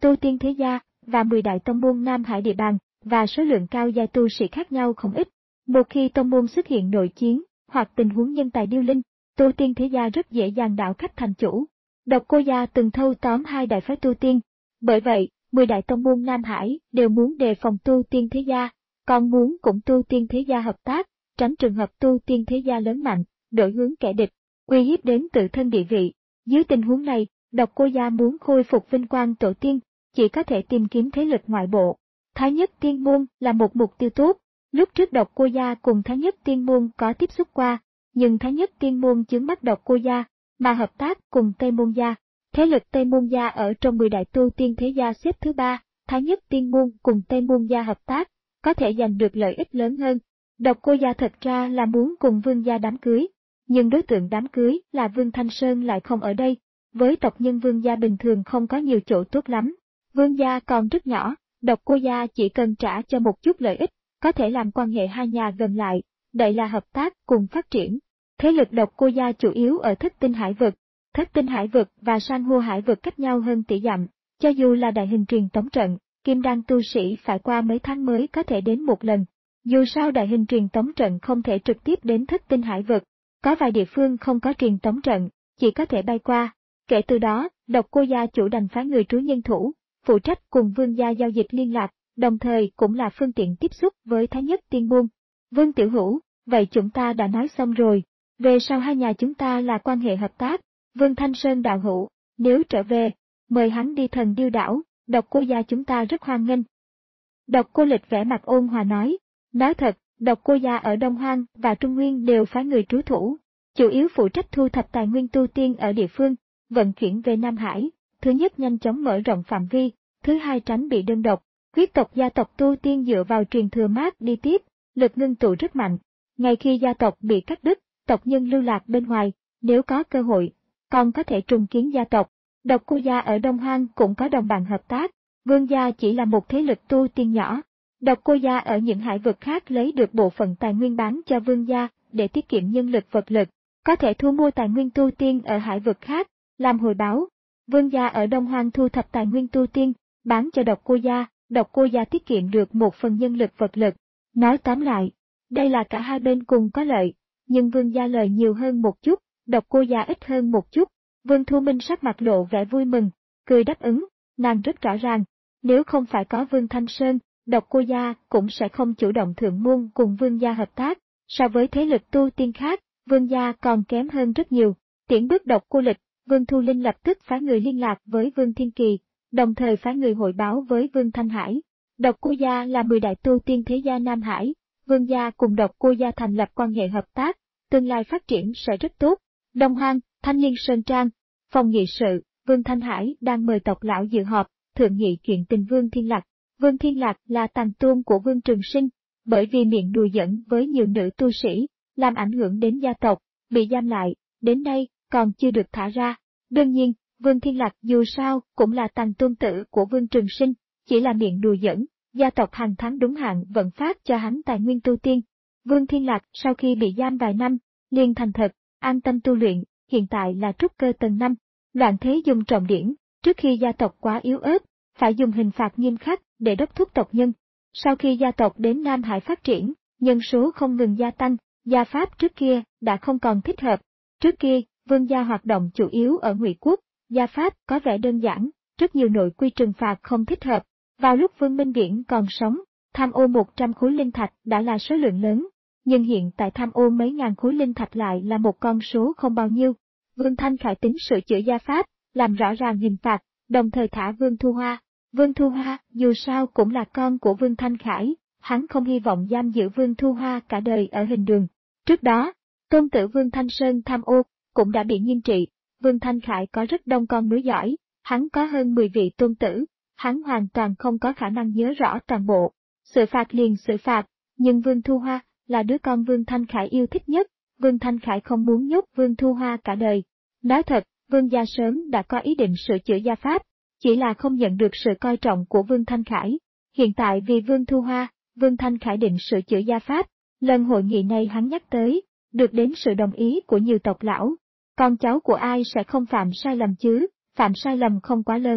tu tiên thế gia, và mười đại tông môn Nam Hải địa bàn, và số lượng cao giai tu sĩ khác nhau không ít. Một khi tông môn xuất hiện nội chiến, hoặc tình huống nhân tài điêu linh, tu tiên thế gia rất dễ dàng đảo khách thành chủ. Độc Cô Gia từng thâu tóm hai đại phái tu tiên. Bởi vậy, mười đại tông môn Nam Hải đều muốn đề phòng tu tiên thế gia, còn muốn cùng tu tiên thế gia hợp tác, tránh trường hợp tu tiên thế gia lớn mạnh, đổi hướng kẻ địch, uy hiếp đến tự thân địa vị. Dưới tình huống này, Độc Cô Gia muốn khôi phục vinh quang tổ tiên, chỉ có thể tìm kiếm thế lực ngoại bộ. Thái Nhất Tiên Môn là một mục tiêu tốt. Lúc trước Độc Cô Gia cùng Thái Nhất Tiên Môn có tiếp xúc qua, nhưng Thái Nhất Tiên Môn chướng mắt Độc Cô Gia, mà hợp tác cùng Tây Môn Gia. Thế lực Tây Môn Gia ở trong mười đại tu tiên thế gia xếp thứ ba, Thái Nhất Tiên Môn cùng Tây Môn Gia hợp tác, có thể giành được lợi ích lớn hơn. Độc Cô Gia thật ra là muốn cùng Vương Gia đám cưới, nhưng đối tượng đám cưới là Vương Thanh Sơn lại không ở đây. Với tộc nhân Vương Gia bình thường không có nhiều chỗ tốt lắm. Vương Gia còn rất nhỏ, Độc Cô Gia chỉ cần trả cho một chút lợi ích, có thể làm quan hệ hai nhà gần lại, đây là hợp tác cùng phát triển. Thế lực Độc Cô Gia chủ yếu ở Thất Tinh Hải Vực. Thất Tinh Hải Vực và San hô Hải Vực cách nhau hơn tỷ dặm, cho dù là đại hình truyền tống trận, kim đan tu sĩ phải qua mấy tháng mới có thể đến một lần. Dù sao đại hình truyền tống trận không thể trực tiếp đến Thất Tinh Hải Vực, có vài địa phương không có truyền tống trận, chỉ có thể bay qua. Kể từ đó, Độc Cô Gia chủ đành phái người trú nhân thủ, phụ trách cùng Vương Gia giao dịch liên lạc, đồng thời cũng là phương tiện tiếp xúc với Thái Nhất Tiên Môn. Vương Tiểu Hữu, vậy chúng ta đã nói xong rồi, về sau hai nhà chúng ta là quan hệ hợp tác. Vương Thanh Sơn đạo hữu, nếu trở về, mời hắn đi Thần Điêu đảo, Độc Cô Gia chúng ta rất hoan nghênh. Độc Cô Lịch vẻ mặt ôn hòa nói, nói thật, Độc Cô Gia ở Đông Hoang và Trung Nguyên đều phái người trú thủ, chủ yếu phụ trách thu thập tài nguyên tu tiên ở địa phương, vận chuyển về Nam Hải, thứ nhất nhanh chóng mở rộng phạm vi, thứ hai tránh bị đơn độc. Huyết tộc gia tộc tu tiên dựa vào truyền thừa mát đi tiếp, lực ngưng tụ rất mạnh. Ngay khi gia tộc bị cắt đứt, tộc nhân lưu lạc bên ngoài, nếu có cơ hội, còn có thể trùng kiến gia tộc. Độc Cô Gia ở Đông Hoang cũng có đồng bạn hợp tác, Vương Gia chỉ là một thế lực tu tiên nhỏ. Độc Cô Gia ở những hải vực khác lấy được bộ phận tài nguyên bán cho Vương Gia để tiết kiệm nhân lực vật lực, có thể thu mua tài nguyên tu tiên ở hải vực khác, làm hồi báo. Vương Gia ở Đông Hoang thu thập tài nguyên tu tiên, bán cho Độc Cô Gia, Độc Cô Gia tiết kiệm được một phần nhân lực vật lực. Nói tóm lại, đây là cả hai bên cùng có lợi, nhưng Vương Gia lợi nhiều hơn một chút, Độc Cô Gia ít hơn một chút. Vương Thu Minh sắc mặt lộ vẻ vui mừng, cười đáp ứng, nàng rất rõ ràng, nếu không phải có Vương Thanh Sơn, Độc Cô Gia cũng sẽ không chủ động thượng môn cùng Vương Gia hợp tác. So với thế lực tu tiên khác, Vương Gia còn kém hơn rất nhiều. Tiễn bước Độc Cô Lịch, Vương Thu Linh lập tức phái người liên lạc với Vương Thiên Kỳ, đồng thời phái người hội báo với Vương Thanh Hải. Độc Cô Gia là mười đại tu tiên thế gia Nam Hải, Vương Gia cùng Độc Cô Gia thành lập quan hệ hợp tác, tương lai phát triển sẽ rất tốt. Đông Hoang, Thanh Liên Sơn Trang, phòng nghị sự, Vương Thanh Hải đang mời tộc lão dự họp, thượng nghị chuyện tình Vương Thiên Lạc. Vương Thiên Lạc là tàn tôn của Vương Trường Sinh, bởi vì miệng đùa giỡn với nhiều nữ tu sĩ, làm ảnh hưởng đến gia tộc, bị giam lại, đến nay còn chưa được thả ra. Đương nhiên, Vương Thiên Lạc dù sao cũng là tàn tôn tử của Vương Trường Sinh, chỉ là miệng đùa giỡn, gia tộc hàng tháng đúng hạn vận phát cho hắn tài nguyên tu tiên. Vương Thiên Lạc sau khi bị giam vài năm, liền thành thật, an tâm tu luyện, hiện tại là trúc cơ tầng năm. Loạn thế dùng trọng điển, trước khi gia tộc quá yếu ớt, phải dùng hình phạt nghiêm khắc để đốc thúc tộc nhân. Sau khi gia tộc đến Nam Hải phát triển, nhân số không ngừng gia tăng, gia pháp trước kia đã không còn thích hợp. Trước kia, Vương gia hoạt động chủ yếu ở Ngụy Quốc, gia pháp có vẻ đơn giản, rất nhiều nội quy trừng phạt không thích hợp. Vào lúc Vương Minh Viễn còn sống, tham ô một trăm khối linh thạch đã là số lượng lớn, nhưng hiện tại tham ô mấy ngàn khối linh thạch lại là một con số không bao nhiêu. Vương Thanh Khải tính sửa chữa gia pháp, làm rõ ràng hình phạt, đồng thời thả Vương Thu Hoa. Vương Thu Hoa dù sao cũng là con của Vương Thanh Khải, hắn không hy vọng giam giữ Vương Thu Hoa cả đời ở hình đường. Trước đó, tôn tử Vương Thanh Sơn tham ô, cũng đã bị nghiêm trị. Vương Thanh Khải có rất đông con nối dõi, hắn có hơn mười vị tôn tử, hắn hoàn toàn không có khả năng nhớ rõ toàn bộ. Xử phạt liền xử phạt, nhưng Vương Thu Hoa là đứa con Vương Thanh Khải yêu thích nhất, Vương Thanh Khải không muốn nhốt Vương Thu Hoa cả đời. Nói thật, Vương gia sớm đã có ý định sửa chữa gia pháp, chỉ là không nhận được sự coi trọng của Vương Thanh Khải. Hiện tại vì Vương Thu Hoa, Vương Thanh Khải định sửa chữa gia pháp, lần hội nghị này hắn nhắc tới, được đến sự đồng ý của nhiều tộc lão. Con cháu của ai sẽ không phạm sai lầm chứ, phạm sai lầm không quá lớn,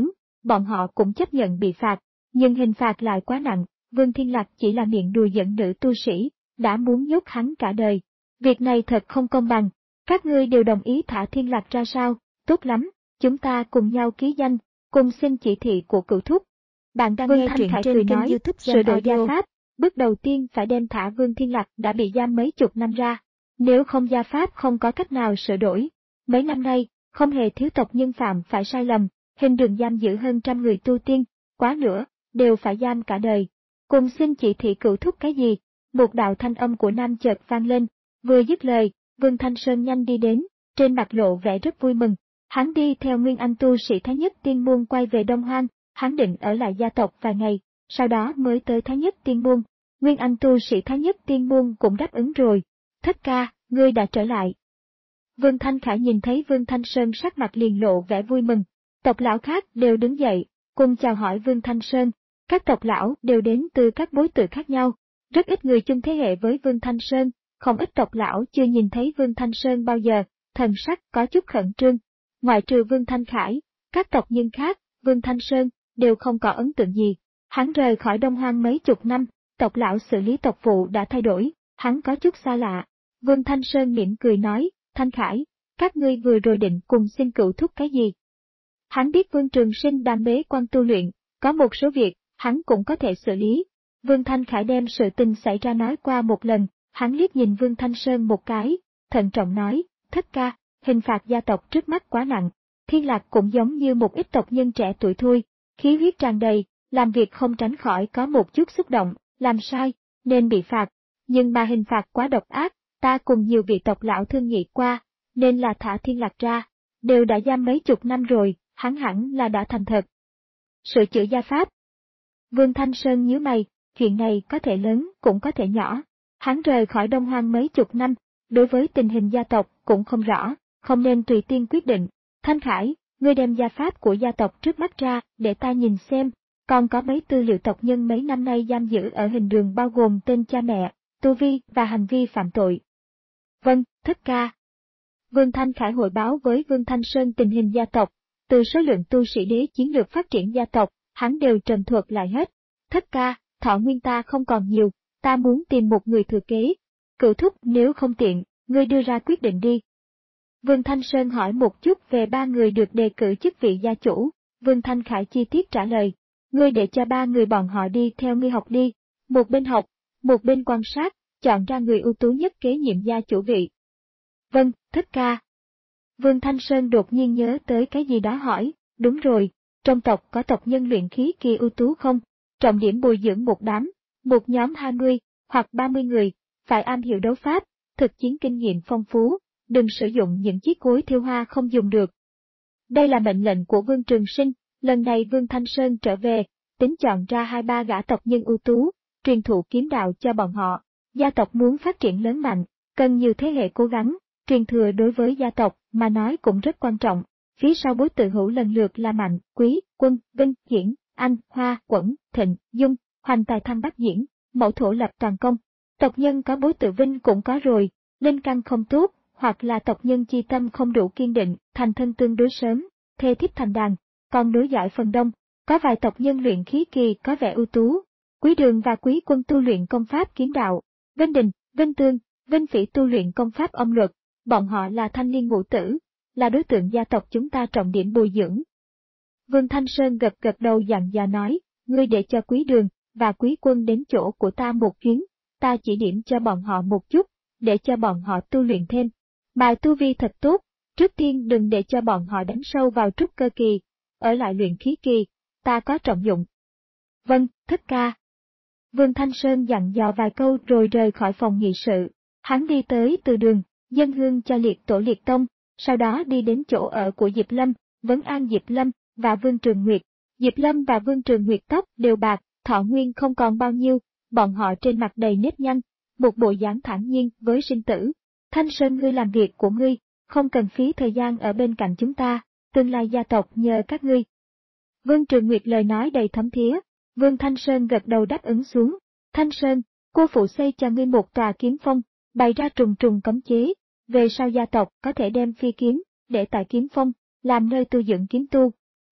bọn họ cũng chấp nhận bị phạt, nhưng hình phạt lại quá nặng. Vương Thiên Lạc chỉ là miệng đùa giỡn nữ tu sĩ, đã muốn nhốt hắn cả đời. Việc này thật không công bằng. Các ngươi đều đồng ý thả Thiên Lạc ra sao? Tốt lắm, chúng ta cùng nhau ký danh, cùng xin chỉ thị của Cửu Thúc. Bạn đang Vương nghe truyện trên kênh YouTube sửa đổi gia pháp. Bước đầu tiên phải đem thả Vương Thiên Lạc đã bị giam mấy chục năm ra. Nếu không gia pháp không có cách nào sửa đổi. Mấy năm nay, không hề thiếu tộc nhân phạm phải sai lầm, hình đường giam giữ hơn trăm người tu tiên, quá nữa, đều phải giam cả đời. Cùng xin chỉ thị Cửu Thúc cái gì? Một đạo thanh âm của nam chợt vang lên, vừa dứt lời, Vương Thanh Sơn nhanh đi đến, trên mặt lộ vẻ rất vui mừng. Hắn đi theo Nguyên Anh tu sĩ Thái Nhất Tiên Môn quay về Đông Hoang, hắn định ở lại gia tộc vài ngày, sau đó mới tới Thái Nhất Tiên Môn. Nguyên Anh tu sĩ Thái Nhất Tiên Môn cũng đáp ứng rồi. Thất ca, ngươi đã trở lại. Vương Thanh Khải nhìn thấy Vương Thanh Sơn sắc mặt liền lộ vẻ vui mừng. Tộc lão khác đều đứng dậy, cùng chào hỏi Vương Thanh Sơn. Các tộc lão đều đến từ các bối tự khác nhau, rất ít người chung thế hệ với Vương Thanh Sơn, không ít tộc lão chưa nhìn thấy Vương Thanh Sơn bao giờ, thần sắc có chút khẩn trương. Ngoại trừ Vương Thanh Khải, các tộc nhân khác, Vương Thanh Sơn, đều không có ấn tượng gì. Hắn rời khỏi Đông Hoang mấy chục năm, tộc lão xử lý tộc vụ đã thay đổi, hắn có chút xa lạ. Vương Thanh Sơn mỉm cười nói, Thanh Khải, các ngươi vừa rồi định cùng xin Cửu Thúc cái gì? Hắn biết Vương Trường Sinh đang bế quan tu luyện, có một số việc, hắn cũng có thể xử lý. Vương Thanh Khải đem sự tình xảy ra nói qua một lần, hắn liếc nhìn Vương Thanh Sơn một cái, thận trọng nói, thất ca, hình phạt gia tộc trước mắt quá nặng. Thiên Lạc cũng giống như một ít tộc nhân trẻ tuổi thôi, khí huyết tràn đầy, làm việc không tránh khỏi có một chút xúc động, làm sai, nên bị phạt. Nhưng mà hình phạt quá độc ác, ta cùng nhiều vị tộc lão thương nghị qua, nên là thả Thiên Lạc ra, đều đã giam mấy chục năm rồi, hắn hẳn là đã thành thật. Sửa chữa gia pháp. Vương Thanh Sơn nhíu mày, chuyện này có thể lớn cũng có thể nhỏ. Hắn rời khỏi Đông Hoang mấy chục năm, đối với tình hình gia tộc cũng không rõ, không nên tùy tiên quyết định. Thanh Khải, ngươi đem gia pháp của gia tộc trước mắt ra, để ta nhìn xem, còn có mấy tư liệu tộc nhân mấy năm nay giam giữ ở hình đường bao gồm tên cha mẹ, tu vi và hành vi phạm tội. Vâng, thất ca. Vương Thanh Khải hội báo với Vương Thanh Sơn tình hình gia tộc, từ số lượng tu sĩ đế chiến lược phát triển gia tộc, hắn đều trần thuật lại hết. Thất ca, thọ nguyên ta không còn nhiều, ta muốn tìm một người thừa kế. Cửu Thúc nếu không tiện, ngươi đưa ra quyết định đi. Vương Thanh Sơn hỏi một chút về ba người được đề cử chức vị gia chủ, Vương Thanh Khải chi tiết trả lời. Ngươi để cho ba người bọn họ đi theo ngươi học đi, một bên học, một bên quan sát, chọn ra người ưu tú nhất kế nhiệm gia chủ vị. Vâng, thất ca. Vương Thanh Sơn đột nhiên nhớ tới cái gì đó hỏi, đúng rồi, trong tộc có tộc nhân luyện khí kỳ ưu tú không? Trọng điểm bồi dưỡng một đám, một nhóm hai mươi hoặc ba mươi người, phải am hiểu đấu pháp, thực chiến kinh nghiệm phong phú, đừng sử dụng những chiếc cối thiêu hoa không dùng được. Đây là mệnh lệnh của Vương Trường Sinh, lần này Vương Thanh Sơn trở về, tính chọn ra hai ba gã tộc nhân ưu tú, truyền thụ kiếm đạo cho bọn họ. Gia tộc muốn phát triển lớn mạnh, cần nhiều thế hệ cố gắng, truyền thừa đối với gia tộc mà nói cũng rất quan trọng. Phía sau bối tự hữu lần lượt là Mạnh, Quý, Quân, Vinh, Hiển, Anh, Hoa, Quẩn, Thịnh, Dung, Hoành Tài Thăng Bắc Diễn, Mẫu Thổ Lập Toàn Công. Tộc nhân có bối tự Vinh cũng có rồi, linh căn không tốt, hoặc là tộc nhân chi tâm không đủ kiên định, thành thân tương đối sớm, thê thiếp thành đàn, còn đối giỏi phần đông. Có vài tộc nhân luyện khí kỳ có vẻ ưu tú. Quý Đường và Quý Quân tu luyện công pháp kiếm đạo, Vinh Đình, Vinh Tương, Vinh Phỉ tu luyện công pháp âm luật, bọn họ là thanh niên ngũ tử, là đối tượng gia tộc chúng ta trọng điểm bồi dưỡng. Vương Thanh Sơn gật gật đầu dặn dò nói, ngươi để cho Quý Đường và Quý Quân đến chỗ của ta một chuyến, ta chỉ điểm cho bọn họ một chút, để cho bọn họ tu luyện thêm. Bài tu vi thật tốt, trước tiên đừng để cho bọn họ đánh sâu vào trúc cơ kỳ, ở lại luyện khí kỳ, ta có trọng dụng. Vâng, thất ca. Vương Thanh Sơn dặn dò vài câu rồi rời khỏi phòng nghị sự, hắn đi tới từ đường, dâng hương cho liệt tổ liệt tông, sau đó đi đến chỗ ở của Diệp Lâm, vấn an Diệp Lâm và Vương Trường Nguyệt. Diệp Lâm và Vương Trường Nguyệt tóc đều bạc, thọ nguyên không còn bao nhiêu, bọn họ trên mặt đầy nếp nhăn, một bộ dáng thản nhiên với sinh tử. Thanh Sơn, ngươi làm việc của ngươi, không cần phí thời gian ở bên cạnh chúng ta, tương lai gia tộc nhờ các ngươi. Vương Trường Nguyệt lời nói đầy thấm thía, Vương Thanh Sơn gật đầu đáp ứng xuống. Thanh Sơn, cô phụ xây cho ngươi một tòa kiếm phong, bày ra trùng trùng cấm chế, về sau gia tộc có thể đem phi kiếm, để tại kiếm phong, làm nơi tu dưỡng kiếm tu.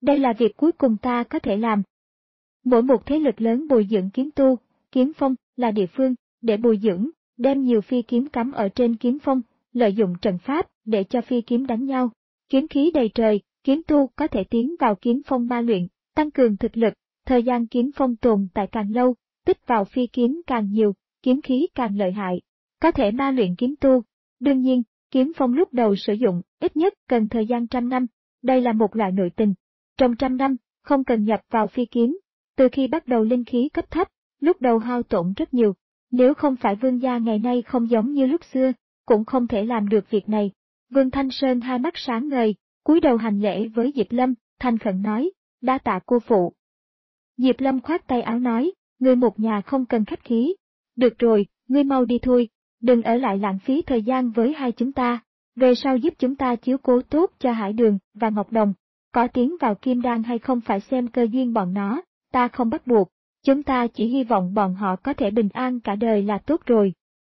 Đây là việc cuối cùng ta có thể làm. Mỗi một thế lực lớn bồi dưỡng kiếm tu, kiếm phong là địa phương để bồi dưỡng, đem nhiều phi kiếm cắm ở trên kiếm phong, lợi dụng trận pháp để cho phi kiếm đánh nhau. Kiếm khí đầy trời, kiếm tu có thể tiến vào kiếm phong ma luyện, tăng cường thực lực, thời gian kiếm phong tồn tại càng lâu, tích vào phi kiếm càng nhiều, kiếm khí càng lợi hại, có thể ma luyện kiếm tu. Đương nhiên, kiếm phong lúc đầu sử dụng, ít nhất cần thời gian trăm năm, đây là một loại nội tình. Trong trăm năm, không cần nhập vào phi kiếm, từ khi bắt đầu linh khí cấp thấp, lúc đầu hao tổn rất nhiều, nếu không phải vương gia ngày nay không giống như lúc xưa, cũng không thể làm được việc này. Vương Thanh Sơn hai mắt sáng ngời, cúi đầu hành lễ với Diệp Lâm, thành khẩn nói, đa tạ cô phụ. Diệp Lâm khoát tay áo nói, ngươi một nhà không cần khách khí. Được rồi, ngươi mau đi thôi, đừng ở lại lãng phí thời gian với hai chúng ta, về sau giúp chúng ta chiếu cố tốt cho Hải Đường và Ngọc Đồng. Có tiến vào Kim Đan hay không phải xem cơ duyên bọn nó, ta không bắt buộc, chúng ta chỉ hy vọng bọn họ có thể bình an cả đời là tốt rồi.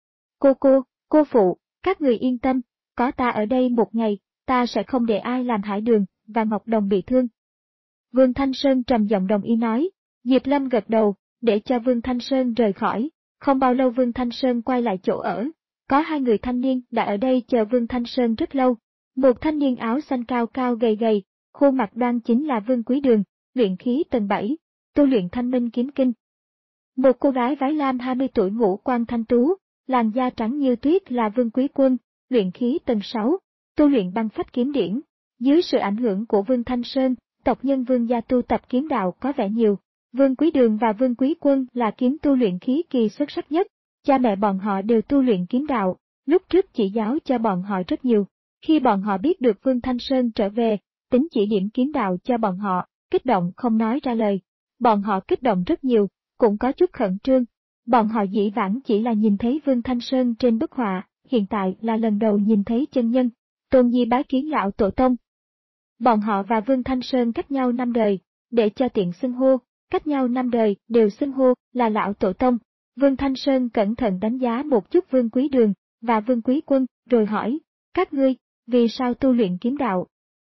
Cô cô, cô phụ, các người yên tâm, có ta ở đây một ngày, ta sẽ không để ai làm Hải Đường và Ngọc Đồng bị thương. Vương Thanh Sơn trầm giọng đồng ý nói, Diệp Lâm gật đầu, để cho Vương Thanh Sơn rời khỏi. Không bao lâu Vương Thanh Sơn quay lại chỗ ở, có hai người thanh niên đã ở đây chờ Vương Thanh Sơn rất lâu. Một thanh niên áo xanh cao cao gầy gầy, khuôn mặt đoan chính là Vương Quý Đường, luyện khí tầng bảy, tu luyện Thanh Minh kiếm kinh. Một cô gái váy lam hai mươi tuổi ngũ quan thanh tú, làn da trắng như tuyết là Vương Quý Quân, luyện khí tầng sáu, tu luyện băng phách kiếm điển. Dưới sự ảnh hưởng của Vương Thanh Sơn, tộc nhân Vương gia tu tập kiếm đạo có vẻ nhiều. Vương Quý Đường và Vương Quý Quân là kiếm tu luyện khí kỳ xuất sắc nhất, cha mẹ bọn họ đều tu luyện kiếm đạo, lúc trước chỉ giáo cho bọn họ rất nhiều. Khi bọn họ biết được Vương Thanh Sơn trở về, tính chỉ điểm kiếm đạo cho bọn họ, kích động không nói ra lời. Bọn họ kích động rất nhiều, cũng có chút khẩn trương. Bọn họ dĩ vãng chỉ là nhìn thấy Vương Thanh Sơn trên bức họa, hiện tại là lần đầu nhìn thấy chân nhân. Tôn Nhi bái kiến lão tổ tông. Bọn họ và Vương Thanh Sơn cách nhau năm đời, để cho tiện xưng hô, cách nhau năm đời đều xưng hô là lão tổ tông. Vương Thanh Sơn cẩn thận đánh giá một chút Vương Quý Đường và Vương Quý Quân, rồi hỏi, các ngươi, vì sao tu luyện kiếm đạo?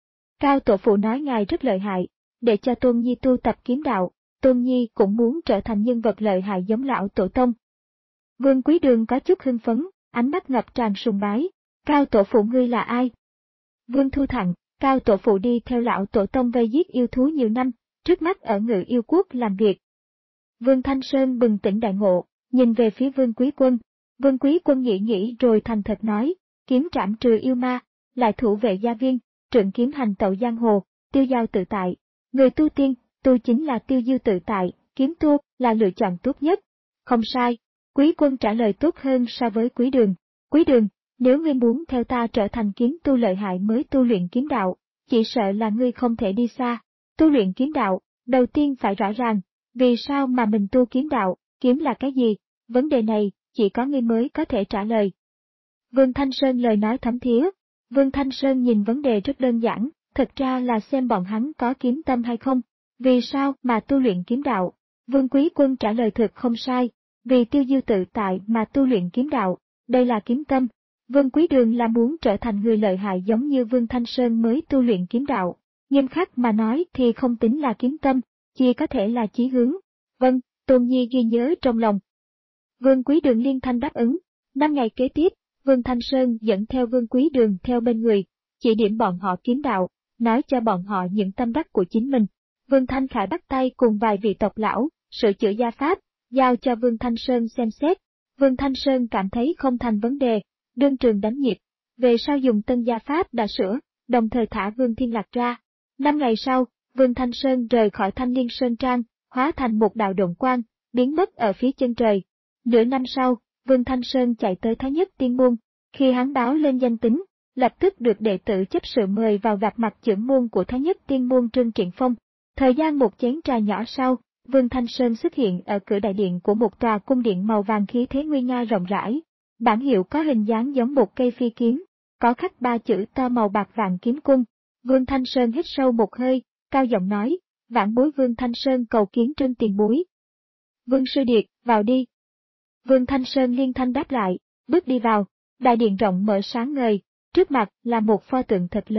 Cao tổ phụ nói ngài rất lợi hại, để cho Tôn Nhi tu tập kiếm đạo, Tôn Nhi cũng muốn trở thành nhân vật lợi hại giống lão tổ tông. Vương Quý Đường có chút hưng phấn, ánh mắt ngập tràn sùng bái, Cao tổ phụ ngươi là ai? Vương Thu Thặng, Cao tổ phụ đi theo lão tổ tông vây giết yêu thú nhiều năm, trước mắt ở Ngự Yêu Quốc làm việc. Vương Thanh Sơn bừng tỉnh đại ngộ, nhìn về phía Vương Quý Quân. Vương Quý Quân nghĩ nghĩ rồi thành thật nói, kiếm trảm trừ yêu ma, lại thủ vệ gia viên, trượng kiếm hành tẩu giang hồ, tiêu giao tự tại. Người tu tiên, tu chính là tiêu diêu tự tại, kiếm tu là lựa chọn tốt nhất. Không sai, Quý Quân trả lời tốt hơn so với Quý Đường. Quý Đường, nếu ngươi muốn theo ta trở thành kiếm tu lợi hại mới tu luyện kiếm đạo, chỉ sợ là ngươi không thể đi xa. Tu luyện kiếm đạo, đầu tiên phải rõ ràng, vì sao mà mình tu kiếm đạo, kiếm là cái gì, vấn đề này, chỉ có ngươi mới có thể trả lời. Vương Thanh Sơn lời nói thấm thía. Vương Thanh Sơn nhìn vấn đề rất đơn giản, thật ra là xem bọn hắn có kiếm tâm hay không. Vì sao mà tu luyện kiếm đạo? Vương Quý Quân trả lời thật không sai, vì tiêu diêu tự tại mà tu luyện kiếm đạo, đây là kiếm tâm. Vương Quý Đường là muốn trở thành người lợi hại giống như Vương Thanh Sơn mới tu luyện kiếm đạo. Nghiêm khắc mà nói thì không tính là kiếm tâm, chỉ có thể là chí hướng. Vâng, Tôn Nhi ghi nhớ trong lòng. Vương Quý Đường liên thanh đáp ứng. Năm ngày kế tiếp, Vương Thanh Sơn dẫn theo Vương Quý Đường theo bên người, chỉ điểm bọn họ kiếm đạo, nói cho bọn họ những tâm đắc của chính mình. Vương Thanh Khải bắt tay cùng vài vị tộc lão, sửa chữa gia pháp, giao cho Vương Thanh Sơn xem xét. Vương Thanh Sơn cảm thấy không thành vấn đề, đương trường đánh nhịp. Về sau dùng tân gia pháp đã sửa, đồng thời thả Vương Thiên Lạc ra. Năm ngày sau, Vương Thanh Sơn rời khỏi Thanh Liên Sơn Trang, hóa thành một đạo độn quang, biến mất ở phía chân trời. Nửa năm sau, Vương Thanh Sơn chạy tới Thái Nhất Tiên Môn. Khi hắn báo lên danh tính, lập tức được đệ tử chấp sự mời vào gặp mặt trưởng môn của Thái Nhất Tiên Môn Trương Triện Phong. Thời gian một chén trà nhỏ sau, Vương Thanh Sơn xuất hiện ở cửa đại điện của một tòa cung điện màu vàng khí thế nguy nga rộng rãi. Bản hiệu có hình dáng giống một cây phi kiếm, có khắc ba chữ to màu bạc vàng kiếm cung. Vương Thanh Sơn hít sâu một hơi, cao giọng nói, vãn bối Vương Thanh Sơn cầu kiến Trương tiền bối. Vương Sư Điệt, vào đi. Vương Thanh Sơn liên thanh đáp lại, bước đi vào, đại điện rộng mở sáng ngời, trước mặt là một pho tượng thật lớn,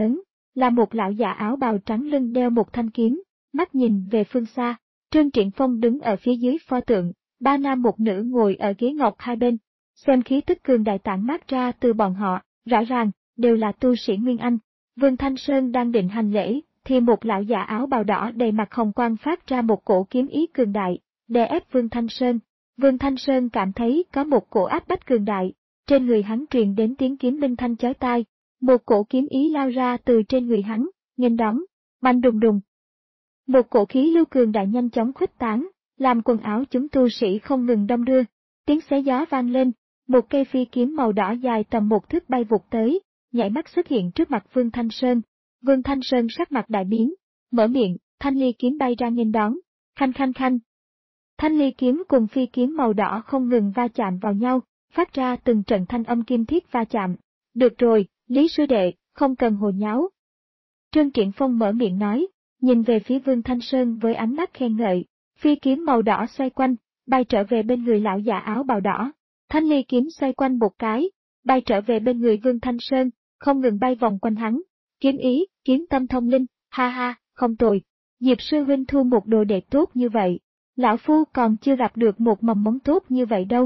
là một lão già áo bào trắng lưng đeo một thanh kiếm, mắt nhìn về phương xa. Trương Triển Phong đứng ở phía dưới pho tượng, ba nam một nữ ngồi ở ghế ngọc hai bên, xem khí tức cường đại tản mát ra từ bọn họ, rõ ràng, đều là tu sĩ Nguyên Anh. Vương Thanh Sơn đang định hành lễ, thì một lão già áo bào đỏ đầy mặt hồng quang phát ra một cổ kiếm ý cường đại, đè ép Vương Thanh Sơn. Vương Thanh Sơn cảm thấy có một cổ áp bách cường đại, trên người hắn truyền đến tiếng kiếm minh thanh chói tai, một cổ kiếm ý lao ra từ trên người hắn, nghênh đón, mạnh đùng đùng. Một cổ khí lưu cường đại nhanh chóng khuếch tán, làm quần áo chúng tu sĩ không ngừng đong đưa, tiếng xé gió vang lên, một cây phi kiếm màu đỏ dài tầm một thước bay vụt tới, nhảy mắt xuất hiện trước mặt Vương Thanh Sơn. Vương Thanh Sơn sắc mặt đại biến, mở miệng, thanh ly kiếm bay ra nghênh đón, khanh khanh khanh. Thanh ly kiếm cùng phi kiếm màu đỏ không ngừng va chạm vào nhau, phát ra từng trận thanh âm kim thiết va chạm. Được rồi, Lý sư đệ, không cần hồ nháo. Trương Triển Phong mở miệng nói, nhìn về phía Vương Thanh Sơn với ánh mắt khen ngợi, phi kiếm màu đỏ xoay quanh, bay trở về bên người lão già áo bào đỏ. Thanh ly kiếm xoay quanh một cái, bay trở về bên người Vương Thanh Sơn, không ngừng bay vòng quanh hắn. Kiếm ý, kiếm tâm thông linh, ha ha, không tồi. Diệp sư huynh thu một đồ đệ tốt như vậy. Lão phu còn chưa gặp được một mầm mống tốt như vậy đâu.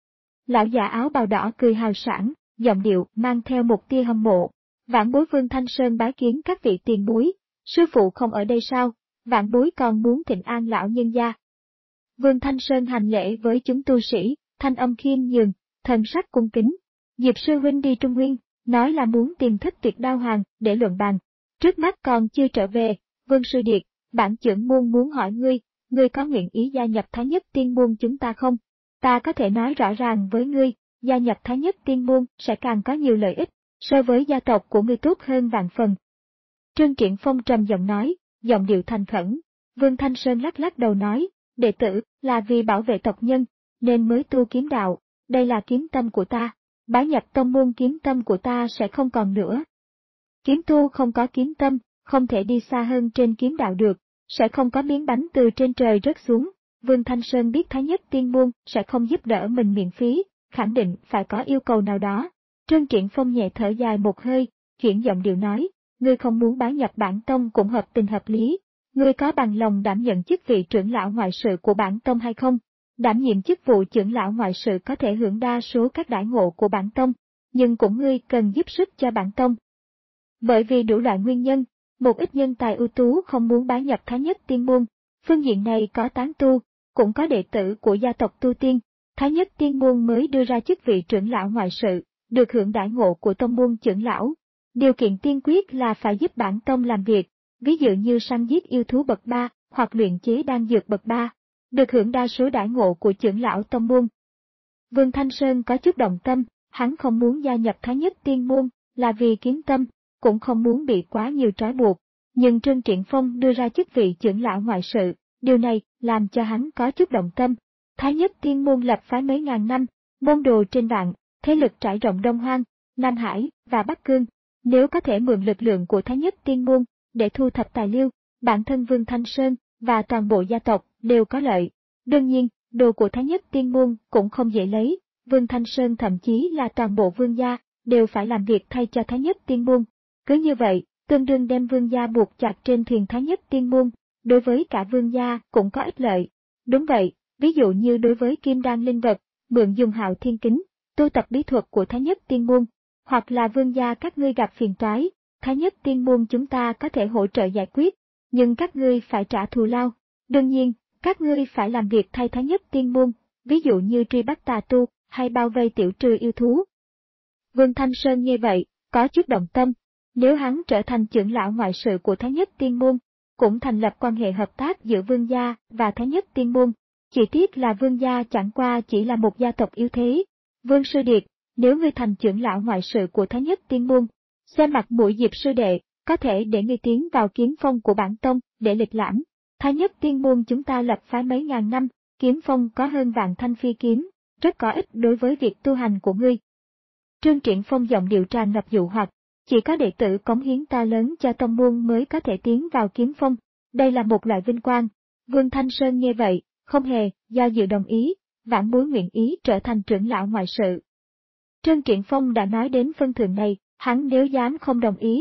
Lão già áo bào đỏ cười hào sảng, giọng điệu mang theo một tia hâm mộ. Vãn bối Vương Thanh Sơn bái kiến các vị tiền bối, sư phụ không ở đây sao, vãn bối còn muốn thịnh an lão nhân gia. Vương Thanh Sơn hành lễ với chúng tu sĩ, thanh âm khiêm nhường, thần sắc cung kính. Diệp sư huynh đi Trung Nguyên, nói là muốn tìm Thích Tuyệt Đao Hoàng để luận bàn. Trước mắt còn chưa trở về, Vương sư điệt, bản trưởng môn muốn hỏi ngươi, ngươi có nguyện ý gia nhập Thái Nhất Tiên Môn chúng ta không? Ta có thể nói rõ ràng với ngươi, gia nhập Thái Nhất Tiên Môn sẽ càng có nhiều lợi ích, so với gia tộc của ngươi tốt hơn vạn phần. Trương Triển Phong trầm giọng nói, giọng điệu thành khẩn. Vương Thanh Sơn lắc lắc đầu nói, đệ tử là vì bảo vệ tộc nhân, nên mới tu kiếm đạo, đây là kiếm tâm của ta, bái nhập tông môn kiếm tâm của ta sẽ không còn nữa. Kiếm tu không có kiếm tâm, không thể đi xa hơn trên kiếm đạo được, sẽ không có miếng bánh từ trên trời rớt xuống. Vương Thanh Sơn biết Thái Nhất Tiên Môn sẽ không giúp đỡ mình miễn phí, khẳng định phải có yêu cầu nào đó. Trương Triển Phong nhẹ thở dài một hơi, chuyển giọng điệu nói, ngươi không muốn bái nhập bản tông cũng hợp tình hợp lý, ngươi có bằng lòng đảm nhận chức vị trưởng lão ngoại sự của bản tông hay không? Đảm nhiệm chức vụ trưởng lão ngoại sự có thể hưởng đa số các đãi ngộ của bản tông, nhưng cũng ngươi cần giúp sức cho bản tông. Bởi vì đủ loại nguyên nhân, một ít nhân tài ưu tú không muốn bái nhập Thái Nhất Tiên Môn, phương diện này có tán tu, cũng có đệ tử của gia tộc tu tiên, Thái Nhất Tiên Môn mới đưa ra chức vị trưởng lão ngoại sự, được hưởng đãi ngộ của tông môn trưởng lão. Điều kiện tiên quyết là phải giúp bản tông làm việc, ví dụ như săn giết yêu thú bậc ba, hoặc luyện chế đan dược bậc ba, được hưởng đa số đãi ngộ của trưởng lão tông môn. Vương Thanh Sơn có chút động tâm, hắn không muốn gia nhập Thái Nhất Tiên Môn, là vì kiếm tâm, cũng không muốn bị quá nhiều trói buộc, nhưng Trương Triển Phong đưa ra chức vị trưởng lão ngoại sự, điều này làm cho hắn có chút động tâm. Thái Nhất Tiên Môn lập phái mấy ngàn năm, môn đồ trên vạn, thế lực trải rộng Đông Hoang, Nam Hải và Bắc Cương, nếu có thể mượn lực lượng của Thái Nhất Tiên Môn để thu thập tài liệu, bản thân Vương Thanh Sơn và toàn bộ gia tộc đều có lợi. Đương nhiên, đồ của Thái Nhất Tiên Môn cũng không dễ lấy, Vương Thanh Sơn thậm chí là toàn bộ vương gia đều phải làm việc thay cho Thái Nhất Tiên Môn. Cứ như vậy, tương đương đem vương gia buộc chặt trên thuyền Thái Nhất Tiên Môn, đối với cả vương gia cũng có ích lợi. Đúng vậy, ví dụ như đối với kim đan linh vật, mượn dùng Hạo Thiên Kính, tu tập bí thuật của Thái Nhất Tiên Môn, hoặc là vương gia các ngươi gặp phiền toái, Thái Nhất Tiên Môn chúng ta có thể hỗ trợ giải quyết, nhưng các ngươi phải trả thù lao. Đương nhiên, các ngươi phải làm việc thay Thái Nhất Tiên Môn, ví dụ như truy bắt tà tu, hay bao vây tiểu trừ yêu thú. Vương Thanh Sơn nghe vậy, có chút động tâm. Nếu hắn trở thành trưởng lão ngoại sự của Thái Nhất Tiên Môn, cũng thành lập quan hệ hợp tác giữa vương gia và Thái Nhất Tiên Môn, chỉ tiếc là vương gia chẳng qua chỉ là một gia tộc yếu thế. Vương sư điệt, nếu ngươi thành trưởng lão ngoại sự của Thái Nhất Tiên Môn, xem mặt mũi Diệp sư đệ, có thể để ngươi tiến vào kiếm phong của bản tông để lịch lãm. Thái Nhất Tiên Môn chúng ta lập phái mấy ngàn năm, kiếm phong có hơn vạn thanh phi kiếm, rất có ích đối với việc tu hành của ngươi. Trương Triển Phong giọng điệu tràn ngập dụ hoặc. Chỉ có đệ tử cống hiến to lớn cho tông môn mới có thể tiến vào kiếm phong, đây là một loại vinh quang. Vương Thanh Sơn nghe vậy, không hề do dự đồng ý, vãn bối nguyện ý trở thành trưởng lão ngoại sự. Trương Triển Phong đã nói đến phân thượng này, hắn nếu dám không đồng ý,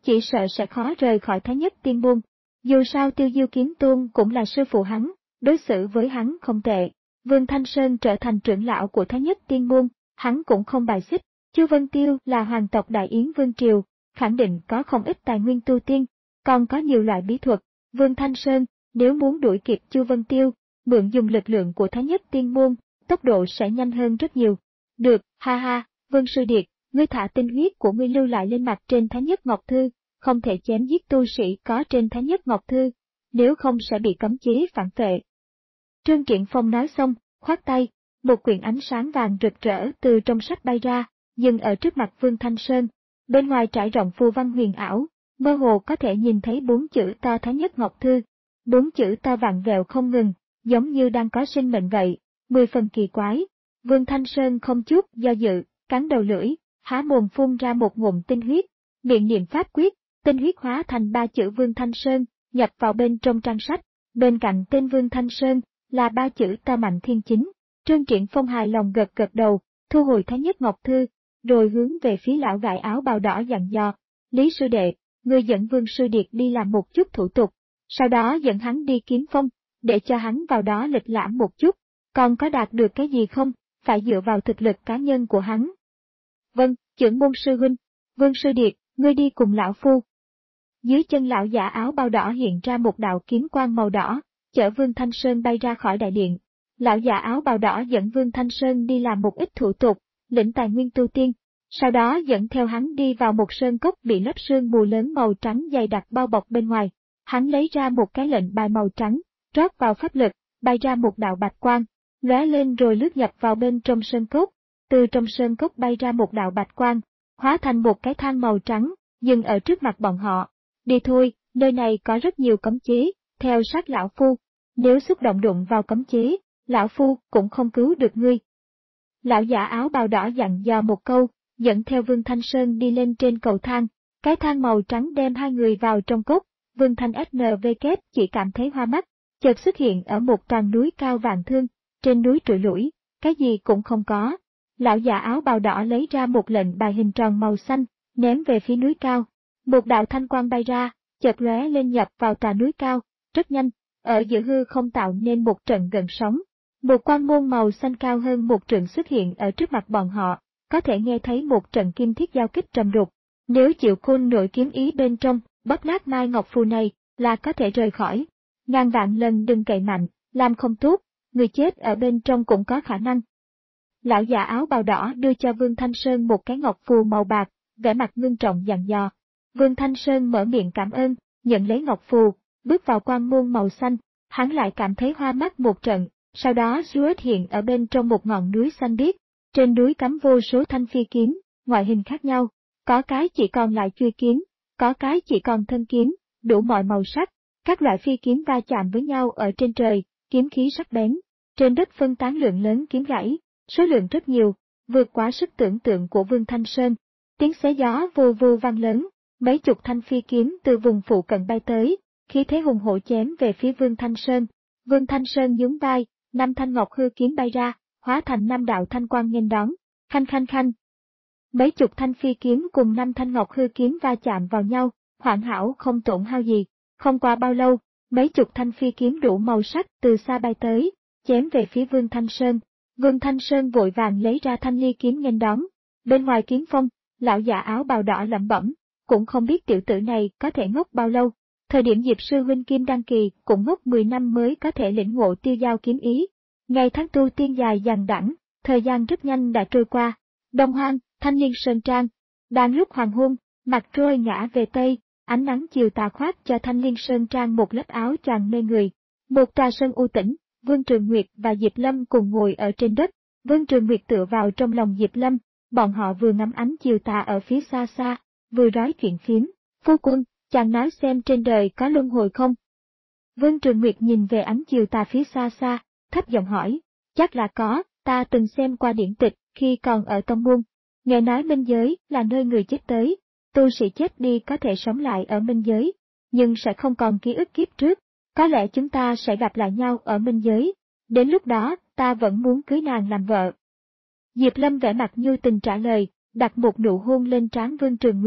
chỉ sợ sẽ khó rời khỏi Thái Nhất Tiên Môn. Dù sao Tiêu Diêu Kiếm Tôn cũng là sư phụ hắn, đối xử với hắn không tệ. Vương Thanh Sơn trở thành trưởng lão của Thái Nhất Tiên Môn, hắn cũng không bài xích. Chu Vân Tiêu là hoàng tộc Đại Yến Vương Triều, khẳng định có không ít tài nguyên tu tiên, còn có nhiều loại bí thuật. Vương Thanh Sơn, nếu muốn đuổi kịp Chu Vân Tiêu, mượn dùng lực lượng của Thái Nhất Tiên Môn, tốc độ sẽ nhanh hơn rất nhiều. Được, ha ha, Vương Sư Điệt, ngươi thả tinh huyết của ngươi lưu lại lên mặt trên Thái Nhất Ngọc Thư, không thể chém giết tu sĩ có trên Thái Nhất Ngọc Thư, nếu không sẽ bị cấm chế phản vệ. Trương Triển Phong nói xong, khoát tay, một quyển ánh sáng vàng rực rỡ từ trong sách bay ra, dừng ở trước mặt Vương Thanh Sơn. Bên ngoài trải rộng phù văn huyền ảo, mơ hồ có thể nhìn thấy bốn chữ to Thái Nhất Ngọc Thư. Bốn chữ to vặn vẹo không ngừng, giống như đang có sinh mệnh vậy, mười phần kỳ quái. Vương Thanh Sơn không chút do dự, cắn đầu lưỡi, há mồm phun ra một ngụm tinh huyết, miệng niệm pháp quyết, tinh huyết hóa thành ba chữ Vương Thanh Sơn, nhập vào bên trong trang sách. Bên cạnh tên Vương Thanh Sơn là ba chữ to Mạnh Thiên Chính. Trương Triển Phong hài lòng gật gật đầu, thu hồi Thái Nhất Ngọc Thư, rồi hướng về phía lão gại áo bào đỏ dặn dò, Lý Sư Đệ, ngươi dẫn Vương Sư Điệt đi làm một chút thủ tục, sau đó dẫn hắn đi Kiếm Phong, để cho hắn vào đó lịch lãm một chút, còn có đạt được cái gì không, phải dựa vào thực lực cá nhân của hắn. Vâng, trưởng môn sư huynh, Vương Sư Điệt, ngươi đi cùng lão phu. Dưới chân lão giả áo bào đỏ hiện ra một đạo kiếm quang màu đỏ, chở Vương Thanh Sơn bay ra khỏi đại điện. Lão giả áo bào đỏ dẫn Vương Thanh Sơn đi làm một ít thủ tục, lĩnh tài nguyên tu tiên, sau đó dẫn theo hắn đi vào một sơn cốc bị lớp sương mù lớn màu trắng dày đặc bao bọc bên ngoài. Hắn lấy ra một cái lệnh bài màu trắng, rót vào pháp lực, bay ra một đạo bạch quang, lóe lên rồi lướt nhập vào bên trong sơn cốc. Từ trong sơn cốc bay ra một đạo bạch quang, hóa thành một cái thang màu trắng, dừng ở trước mặt bọn họ. Đi thôi, nơi này có rất nhiều cấm chế, theo sát lão phu. Nếu xúc động đụng vào cấm chế, lão phu cũng không cứu được ngươi. Lão giả áo bào đỏ dặn dò một câu, dẫn theo Vương Thanh Sơn đi lên trên cầu thang. Cái thang màu trắng đem hai người vào trong cốc. Vương Thanh ét en vê kép chỉ cảm thấy hoa mắt, chợt xuất hiện ở một tràng núi cao vạn thương, trên núi trụi lủi, cái gì cũng không có. Lão già áo bào đỏ lấy ra một lệnh bài hình tròn màu xanh, ném về phía núi cao. Một đạo thanh quang bay ra, chợt lóe lên nhập vào tòa núi cao, rất nhanh, ở giữa hư không tạo nên một trận gợn sóng. Một quan môn màu xanh cao hơn một trượng xuất hiện ở trước mặt bọn họ, có thể nghe thấy một trận kim thiết giao kích trầm đục. Nếu chịu khôn nổi kiếm ý bên trong, bóp nát mai ngọc phù này, là có thể rời khỏi. Ngàn vạn lần đừng cậy mạnh, làm không tốt, người chết ở bên trong cũng có khả năng. Lão già áo bào đỏ đưa cho Vương Thanh Sơn một cái ngọc phù màu bạc, vẻ mặt ngưng trọng dặn dò. Vương Thanh Sơn mở miệng cảm ơn, nhận lấy ngọc phù, bước vào quan môn màu xanh, hắn lại cảm thấy hoa mắt một trận, sau đó xuất hiện ở bên trong một ngọn núi xanh biếc. Trên núi cắm vô số thanh phi kiếm, ngoại hình khác nhau, có cái chỉ còn lại chuôi kiếm, có cái chỉ còn thân kiếm, đủ mọi màu sắc, các loại phi kiếm va chạm với nhau ở trên trời, kiếm khí sắc bén. Trên đất phân tán lượng lớn kiếm gãy, số lượng rất nhiều, vượt quá sức tưởng tượng của Vương Thanh Sơn. Tiếng xé gió vù vù vang lớn, mấy chục thanh phi kiếm từ vùng phụ cận bay tới, khí thế hùng hổ chém về phía Vương Thanh Sơn. Vương Thanh Sơn nhún vai, năm thanh ngọc hư kiếm bay ra, hóa thành năm đạo thanh quang nghênh đón, khanh khanh khanh. Mấy chục thanh phi kiếm cùng năm thanh ngọc hư kiếm va chạm vào nhau, hoàn hảo không tổn hao gì. Không qua bao lâu, mấy chục thanh phi kiếm đủ màu sắc từ xa bay tới, chém về phía Vương Thanh Sơn. Vương Thanh Sơn vội vàng lấy ra thanh ly kiếm nghênh đón. Bên ngoài kiếm phong, lão già áo bào đỏ lẩm bẩm, cũng không biết tiểu tử này có thể ngốc bao lâu. Thời điểm Diệp sư huynh Kim đăng kỳ cũng ngốc mười năm mới có thể lĩnh ngộ tiêu giao kiếm ý. Ngày tháng tu tiên dài dằng đẵng, thời gian rất nhanh đã trôi qua. Đông Hoang, Thanh Liên Sơn Trang. Đang lúc hoàng hôn, mặt trôi ngã về tây, ánh nắng chiều tà khoác cho Thanh Liên Sơn Trang một lớp áo choàng mê người. Một trà sơn u tĩnh, Vương Trường Nguyệt và Diệp Lâm cùng ngồi ở trên đất. Vương Trường Nguyệt tựa vào trong lòng Diệp Lâm, bọn họ vừa ngắm ánh chiều tà ở phía xa xa, vừa nói chuyện phiếm. Phu quân, chàng nói xem trên đời có luân hồi không? Vương Trường Nguyệt nhìn về ánh chiều tà phía xa xa, thấp giọng hỏi, chắc là có, ta từng xem qua điển tịch khi còn ở tông môn. Nghe nói minh giới là nơi người chết tới, tu sĩ chết đi có thể sống lại ở minh giới, nhưng sẽ không còn ký ức kiếp trước. Có lẽ chúng ta sẽ gặp lại nhau ở minh giới, đến lúc đó ta vẫn muốn cưới nàng làm vợ. Diệp Lâm vẻ mặt nhu tình trả lời, đặt một nụ hôn lên trán Vương Trường Nguyệt.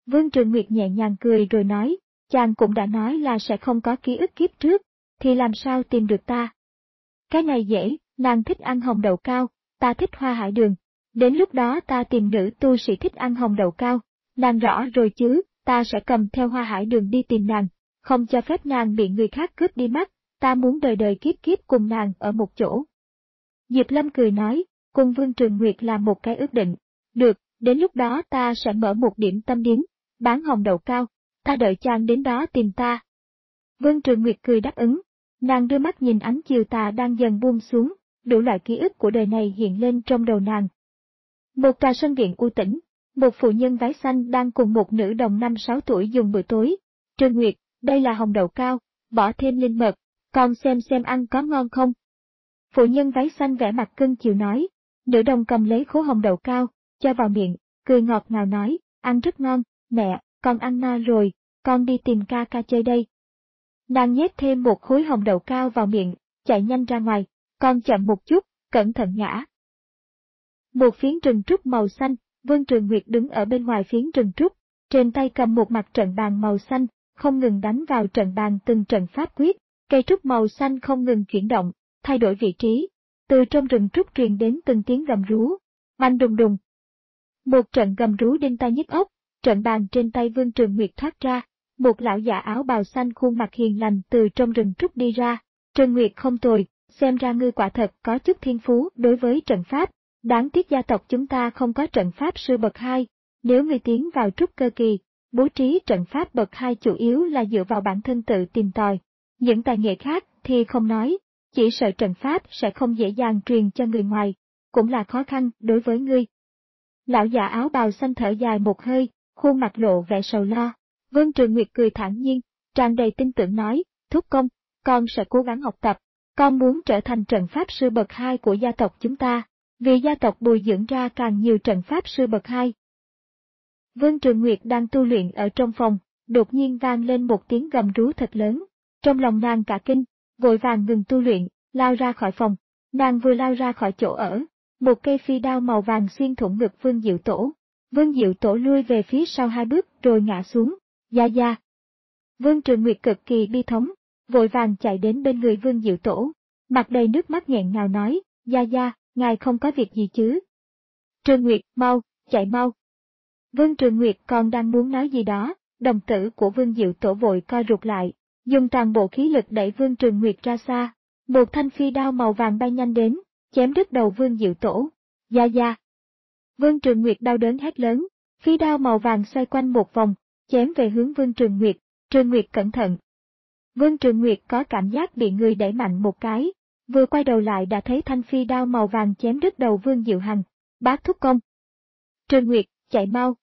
Vương Trường Nguyệt nhẹ nhàng cười rồi nói, chàng cũng đã nói là sẽ không có ký ức kiếp trước, thì làm sao tìm được ta? Cái này dễ, nàng thích ăn hồng đậu cao, ta thích hoa hải đường. Đến lúc đó ta tìm nữ tu sĩ thích ăn hồng đậu cao, nàng rõ rồi chứ, ta sẽ cầm theo hoa hải đường đi tìm nàng, không cho phép nàng bị người khác cướp đi mất, ta muốn đời đời kiếp kiếp cùng nàng ở một chỗ. Diệp Lâm cười nói, cùng Vương Trường Nguyệt làm một cái ước định. Được, đến lúc đó ta sẽ mở một điểm tâm điếm, bán hồng đậu cao, ta đợi chàng đến đó tìm ta. Vương Trường Nguyệt cười đáp ứng, nàng đưa mắt nhìn ánh chiều tà đang dần buông xuống, đủ loại ký ức của đời này hiện lên trong đầu nàng. Một tòa sân viện u tĩnh, một phụ nhân váy xanh đang cùng một nữ đồng năm sáu tuổi dùng bữa tối. Trường Nguyệt, đây là hồng đậu cao, bỏ thêm linh mật, con xem xem ăn có ngon không? Phụ nhân váy xanh vẻ mặt cưng chiều nói, nữ đồng cầm lấy khối hồng đậu cao, cho vào miệng, cười ngọt ngào nói, ăn rất ngon, mẹ, con ăn no rồi, con đi tìm ca ca chơi đây. Nàng nhét thêm một khối hồng đậu cao vào miệng, chạy nhanh ra ngoài, con chậm một chút, cẩn thận ngã. Một phiến rừng trúc màu xanh, Vương Trường Nguyệt đứng ở bên ngoài phiến rừng trúc, trên tay cầm một mặt trận bàn màu xanh, không ngừng đánh vào trận bàn từng trận pháp quyết, cây trúc màu xanh không ngừng chuyển động, thay đổi vị trí. Từ trong rừng trúc truyền đến từng tiếng gầm rú, oanh đùng đùng. Một trận gầm rú đinh tai nhức óc, trận bàn trên tay Vương Trường Nguyệt thoát ra, một lão già áo bào xanh khuôn mặt hiền lành từ trong rừng trúc đi ra. Trường Nguyệt không tồi, xem ra ngươi quả thật có chút thiên phú đối với trận pháp, đáng tiếc gia tộc chúng ta không có trận pháp sư bậc hai, nếu ngươi tiến vào trúc cơ kỳ, bố trí trận pháp bậc hai chủ yếu là dựa vào bản thân tự tìm tòi, những tài nghệ khác thì không nói, chỉ sợ trận pháp sẽ không dễ dàng truyền cho người ngoài, cũng là khó khăn đối với ngươi. Lão già áo bào xanh thở dài một hơi, khuôn mặt lộ vẻ sầu lo. Vương Trường Nguyệt cười thản nhiên, tràn đầy tin tưởng nói, thúc công, con sẽ cố gắng học tập, con muốn trở thành trận pháp sư bậc hai của gia tộc chúng ta, vì gia tộc bồi dưỡng ra càng nhiều trận pháp sư bậc hai. Vương Trường Nguyệt đang tu luyện ở trong phòng, đột nhiên vang lên một tiếng gầm rú thật lớn, trong lòng nàng cả kinh, vội vàng ngừng tu luyện, lao ra khỏi phòng, nàng vừa lao ra khỏi chỗ ở, một cây phi đao màu vàng xuyên thủng ngực Vương Diệu Tổ, Vương Diệu Tổ lui về phía sau hai bước rồi ngã xuống, gia gia. Vương Trường Nguyệt cực kỳ bi thống, vội vàng chạy đến bên người Vương Diệu Tổ, mặt đầy nước mắt nghẹn ngào nói, gia gia, ngài không có việc gì chứ? Trường Nguyệt, mau, chạy mau. Vương Trường Nguyệt còn đang muốn nói gì đó, đồng tử của Vương Diệu Tổ vội co rụt lại, dùng toàn bộ khí lực đẩy Vương Trường Nguyệt ra xa, một thanh phi đao màu vàng bay nhanh đến, chém đứt đầu Vương Diệu Tổ. Gia gia. Vương Trường Nguyệt đau đớn hét lớn, phi đao màu vàng xoay quanh một vòng, chém về hướng Vương Trường Nguyệt. Trường Nguyệt cẩn thận. Vương Trường Nguyệt có cảm giác bị người đẩy mạnh một cái, vừa quay đầu lại đã thấy thanh phi đao màu vàng chém đứt đầu Vương Diệu Hằng. Bác thúc công. Trường Nguyệt, chạy mau.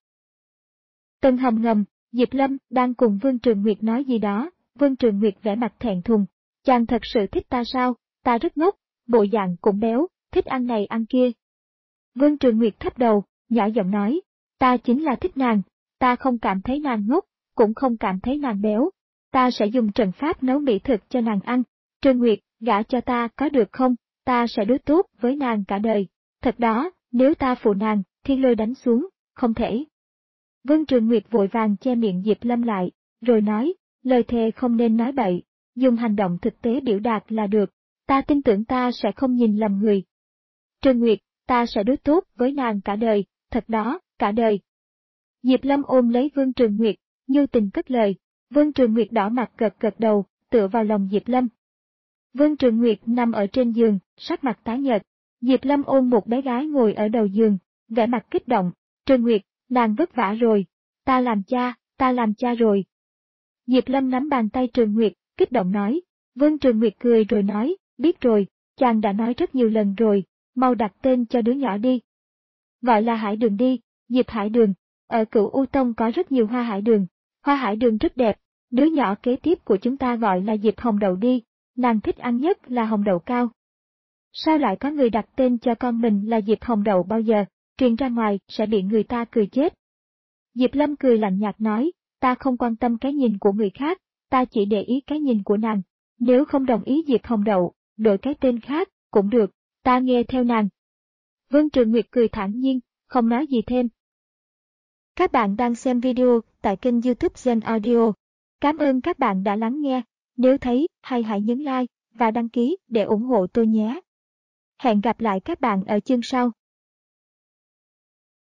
Tân hầm ngầm, Diệp Lâm đang cùng Vương Trường Nguyệt nói gì đó, Vương Trường Nguyệt vẻ mặt thẹn thùng. Chàng thật sự thích ta sao, ta rất ngốc, bộ dạng cũng béo, thích ăn này ăn kia. Vương Trường Nguyệt thấp đầu, nhỏ giọng nói, ta chính là thích nàng, ta không cảm thấy nàng ngốc, cũng không cảm thấy nàng béo. Ta sẽ dùng trận pháp nấu mỹ thực cho nàng ăn. Trường Nguyệt, gả cho ta có được không, ta sẽ đối tốt với nàng cả đời. Thật đó, nếu ta phụ nàng, thiên lôi đánh xuống, không thể. Vương Trường Nguyệt vội vàng che miệng Diệp Lâm lại, rồi nói, lời thề không nên nói bậy, dùng hành động thực tế biểu đạt là được, ta tin tưởng ta sẽ không nhìn lầm người. Trường Nguyệt, ta sẽ đối tốt với nàng cả đời, thật đó, cả đời. Diệp Lâm ôm lấy Vương Trường Nguyệt, như tình cất lời, Vương Trường Nguyệt đỏ mặt gật gật đầu, tựa vào lòng Diệp Lâm. Vương Trường Nguyệt nằm ở trên giường, sắc mặt tái nhợt, Diệp Lâm ôm một bé gái ngồi ở đầu giường, vẻ mặt kích động, Trường Nguyệt, nàng vất vả rồi, ta làm cha, ta làm cha rồi. Diệp Lâm nắm bàn tay Trường Nguyệt, kích động nói, Vương Trường Nguyệt cười rồi nói, biết rồi, chàng đã nói rất nhiều lần rồi, mau đặt tên cho đứa nhỏ đi. Gọi là Hải Đường đi, Diệp Hải Đường, ở Cửu U Tông có rất nhiều hoa hải đường, hoa hải đường rất đẹp, đứa nhỏ kế tiếp của chúng ta gọi là Diệp Hồng Đậu đi, nàng thích ăn nhất là hồng đậu cao. Sao lại có người đặt tên cho con mình là Diệp Hồng Đậu bao giờ, truyền ra ngoài sẽ bị người ta cười chết. Diệp Lâm cười lạnh nhạt nói, ta không quan tâm cái nhìn của người khác, ta chỉ để ý cái nhìn của nàng, nếu không đồng ý Diệp Hồng Đậu, đổi cái tên khác, cũng được, ta nghe theo nàng. Vương Trường Nguyệt cười thản nhiên, không nói gì thêm. Các bạn đang xem video tại kênh YouTube Gen Audio. Cảm ơn các bạn đã lắng nghe. Nếu thấy hay hãy nhấn like và đăng ký để ủng hộ tôi nhé. Hẹn gặp lại các bạn ở chương sau.